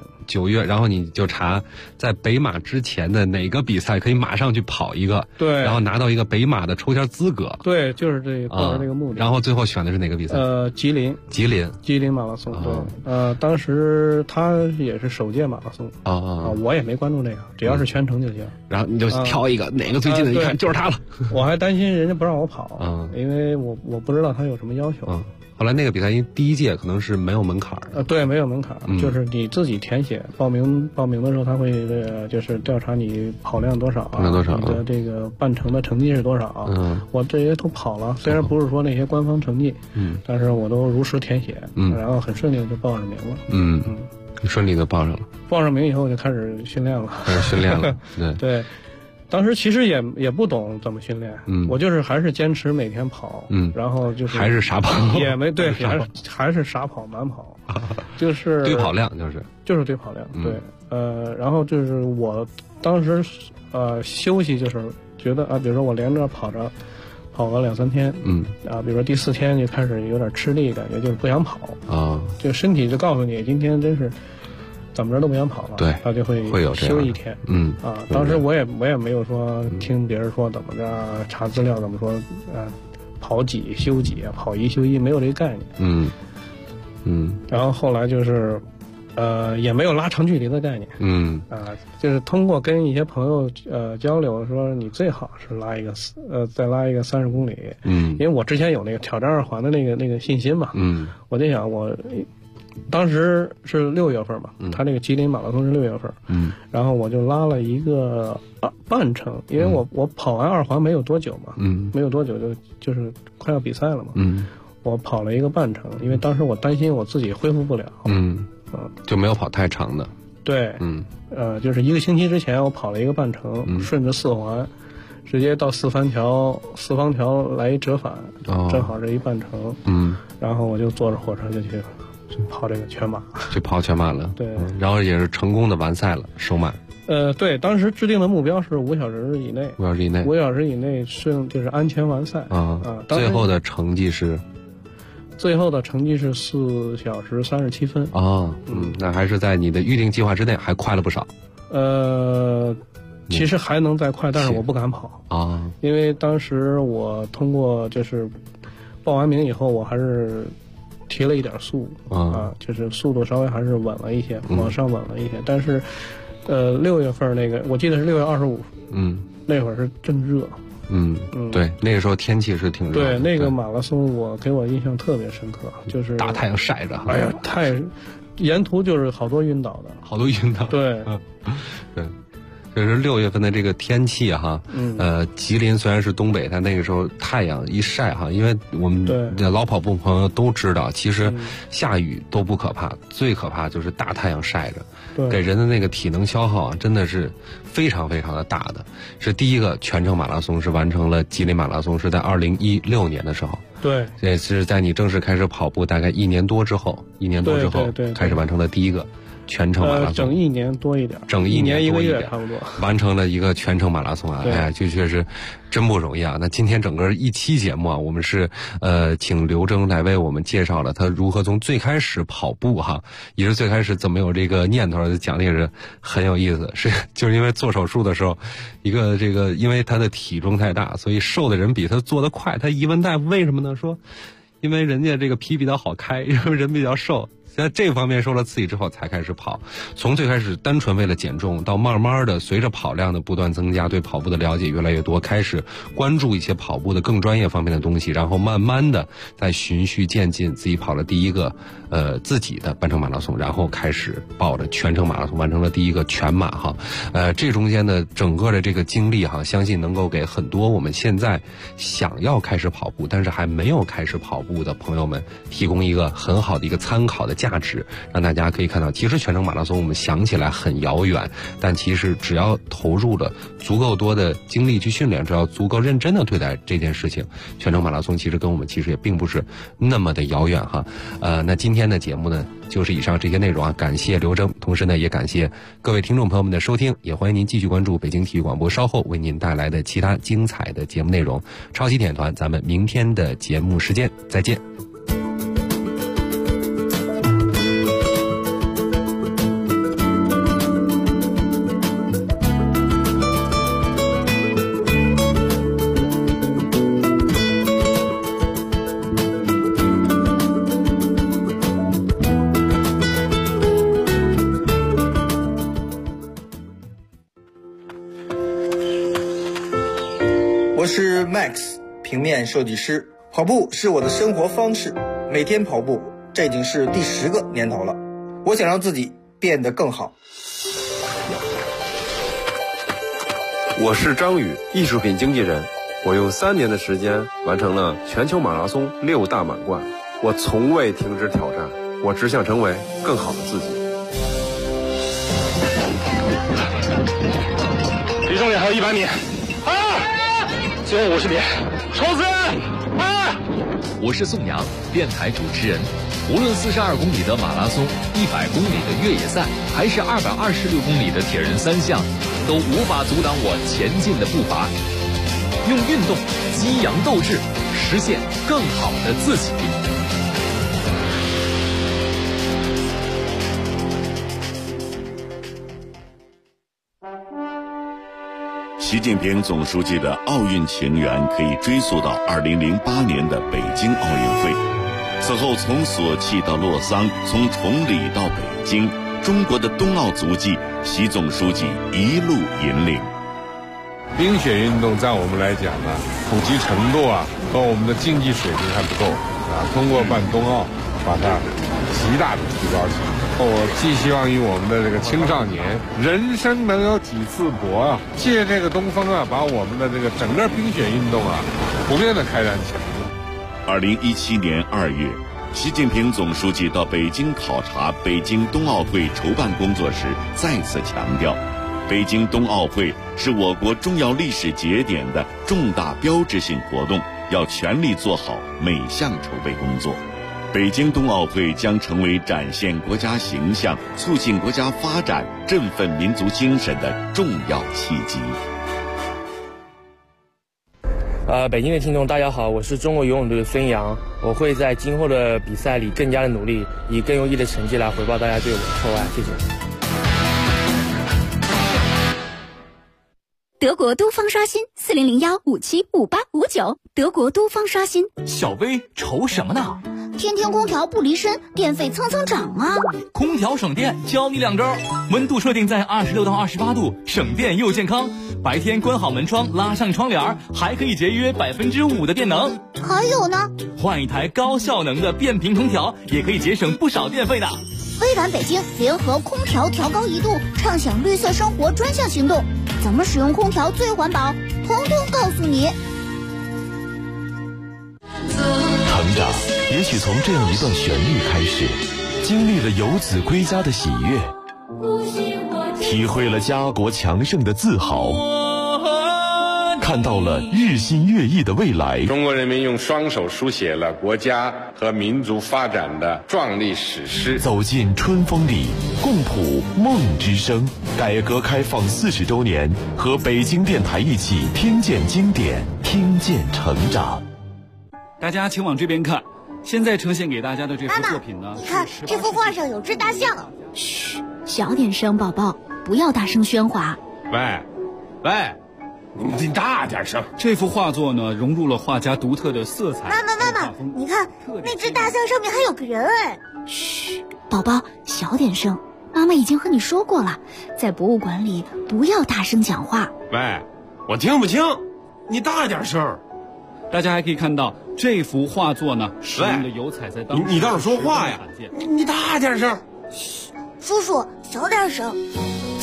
，9月， 然后你就查在北马之前的哪个比赛可以马上去跑一个， 对， 然后拿到一个北马的抽签资格。 对，就是抱着这个目的。 然后最后选的是哪个比赛？ 吉林马拉松。对，当时他也是首届马拉松我也没关注这个，只要是全程就行。 然后你就挑一个哪个最近的，一看就是他了。 我还担心人家不让我跑，因为我不知道他有什么要求。 后来那个比赛因为第一届可能是没有门槛的。 对，没有门槛，就是你自己填写报名的时候，他会就是调查你跑量多少你的这个半程的成绩是多少。我这些都跑了，虽然不是说那些官方成绩，但是我都如实填写，然后很顺利的就报上名了。 顺利的报上了。 报上名以后就开始训练了。对。当时其实也不懂怎么训练，我就是还是坚持每天跑，然后就是还是傻跑， 也没对，还是傻跑慢跑，就是堆跑量， 就是堆跑量，对，然后就是我当时休息就是觉得比如说我连着跑个2-3天，比如说第4天就开始有点吃力，感觉就是不想跑就身体就告诉你今天真是。怎么着都不想跑了， 对， 他就会有休一天。当时我也没有说听别人说怎么着，查资料怎么说，跑几休几，跑1休1，没有这个概念。然后后来就是，也没有拉长距离的概念。就是通过跟一些朋友交流，说你最好是再拉一个30公里。因为我之前有那个挑战2环的那个信心嘛。我就想当时是6月份嘛，他那个吉林马拉松是6月份，然后我就拉了一个半程，因为我跑完2环没有多久嘛，没有多久就是快要比赛了嘛，我跑了一个半程，因为当时我担心我自己恢复不了， 就没有跑太长的， 对，就是1个星期之前我跑了一个半程，顺着4环，直接到四方桥来一折返，正好是一半程，然后我就坐着火车就去跑这个全马， 去跑全马了。 对， 然后也是成功的完赛了，首马。 对，当时制定的目标是5小时以内。5小时以内就是安全完赛最后的成绩是 4小时37分。 那还是在你的预定计划之内，还快了不少。 其实还能再快，但是我不敢跑因为当时我通过就是报完名以后，我还是提了一点速就是速度稍微还是稳了一些，往上稳了一些。但是6月份那个我记得是6月25，那会儿是正热， 对，那个时候天气是挺热的。 对，那个马拉松给我印象特别深刻，就是大太阳晒着， 哎呀，沿途就是好多晕倒的，对， 对。就是6月份的这个天气吉林虽然是东北，但那个时候太阳一晒因为我们的老跑步朋友都知道，其实下雨都不可怕，最可怕就是大太阳晒着，给人的那个体能消耗真的是非常非常的大的。是第一个全程马拉松是完成了吉林马拉松，是在2016年的时候。 对， 这是在你正式开始跑步大概1年多之后对开始完成的第一个全程马拉松， 整1年多一点， 整1年 1个多一点， 差不多完成了一个全程马拉松啊！哎呀，这确实真不容易啊！那今天整个一期节目啊，我们是请刘铮来为我们介绍了他如何从最开始跑步哈，也是最开始怎么有这个念头的，讲的也是很有意思。就是因为做手术的时候，一个因为他的体重太大，所以瘦的人比他做得快。他一问大夫为什么呢？说因为人家这个皮比较好开，因为人比较瘦。在这方面受了刺激之后才开始跑，从最开始单纯为了减重，到慢慢的随着跑量的不断增加，对跑步的了解越来越多，开始关注一些跑步的更专业方面的东西，然后慢慢的在循序渐进，自己跑了第一个自己的半程马拉松，然后开始报了全程马拉松，完成了第一个全马哈。这中间的整个的这个经历哈，相信能够给很多我们现在想要开始跑步但是还没有开始跑步的朋友们提供一个很好的一个参考的价值，让大家可以看到，其实全程马拉松我们想起来很遥远，但其实只要投入了足够多的精力去训练，只要足够认真的对待这件事情，全程马拉松其实跟我们其实也并不是那么的遥远哈。那今天的节目呢，就是以上这些内容啊，感谢刘铮，同时呢也感谢各位听众朋友们的收听，也欢迎您继续关注北京体育广播稍后为您带来的其他精彩的节目内容。超级铁团，咱们明天的节目时间再见。 我是 Max， 平面设计师。跑步是我的生活方式，每天跑步，这已经是第10个年头了。我想让自己变得更好。 我是张宇，艺术品经纪人。我用3年的时间完成了全球马拉松6大满贯。我从未停止挑战，我只想成为更好的自己。 离终点还有100米。最后50米，冲刺！ 我是宋阳，电台主持人。无论42公里的马拉松、100公里的越野赛，还是226公里的铁人3项，都无法阻挡我前进的步伐。用运动激扬斗志，实现更好的自己。 习近平总书记的奥运情缘可以追溯到2008年的北京奥运会。此后从索契到洛桑，从崇礼到北京，中国的冬奥足迹，习总书记一路引领。 冰雪运动在我们来讲呢，普及程度和我们的竞技水平还不够通过办冬奥，把它极大的提高起来。我寄希望于我们的这个青少年，人生能有几次搏借这个东风把我们的这个整个冰雪运动普遍的开展起来。 2017年2月，习近平总书记到北京考察北京冬奥会筹办工作时，再次强调，北京冬奥会是我国重要历史节点的重大标志性活动，要全力做好每项筹备工作。北京冬奥会将成为展现国家形象、促进国家发展、振奋民族精神的重要契机。 北京的听众大家好，我是中国游泳队的孙杨，我会在今后的比赛里更加的努力，以更优异的成绩来回报大家对我的厚爱，谢谢。 德国都方刷新4001575859，德国都方刷新。 小薇愁什么呢？ 天天空调不离身，电费蹭蹭涨啊！ 空调省电，教你2招：温度设定在26到28度，省电又健康。白天关好门窗，拉上窗帘，还可以节约5%的电能。 还有呢， 换一台高效能的变频空调，也可以节省不少电费的。 微软北京联合空调调高1度，畅享绿色生活专项行动。怎么使用空调最环保？通通告诉你。 成长也许从这样一段旋律开始，经历了游子归家的喜悦，体会了家国强盛的自豪， 看到了日新月异的未来。 中国人民用双手书写了国家和民族发展的壮丽史诗。 走进春风里，共谱梦之声。改革开放40周年，和北京电台一起听见经典，听见成长。 大家请往这边看，现在呈现给大家的这幅作品呢， 你看这幅画上有只大象。 嘘，小点声，宝宝，不要大声喧哗。 喂，你大点声。 这幅画作呢，融入了画家独特的色彩。 妈妈，你看那只大象上面还有个人哎。 嘘，宝宝，小点声。妈妈已经和你说过了，在博物馆里不要大声讲话。 喂，我听不清，你大点声。 大家还可以看到这幅画作呢，使用的油彩在当时你倒是说话呀！你大点声。 嘘，叔叔小点声。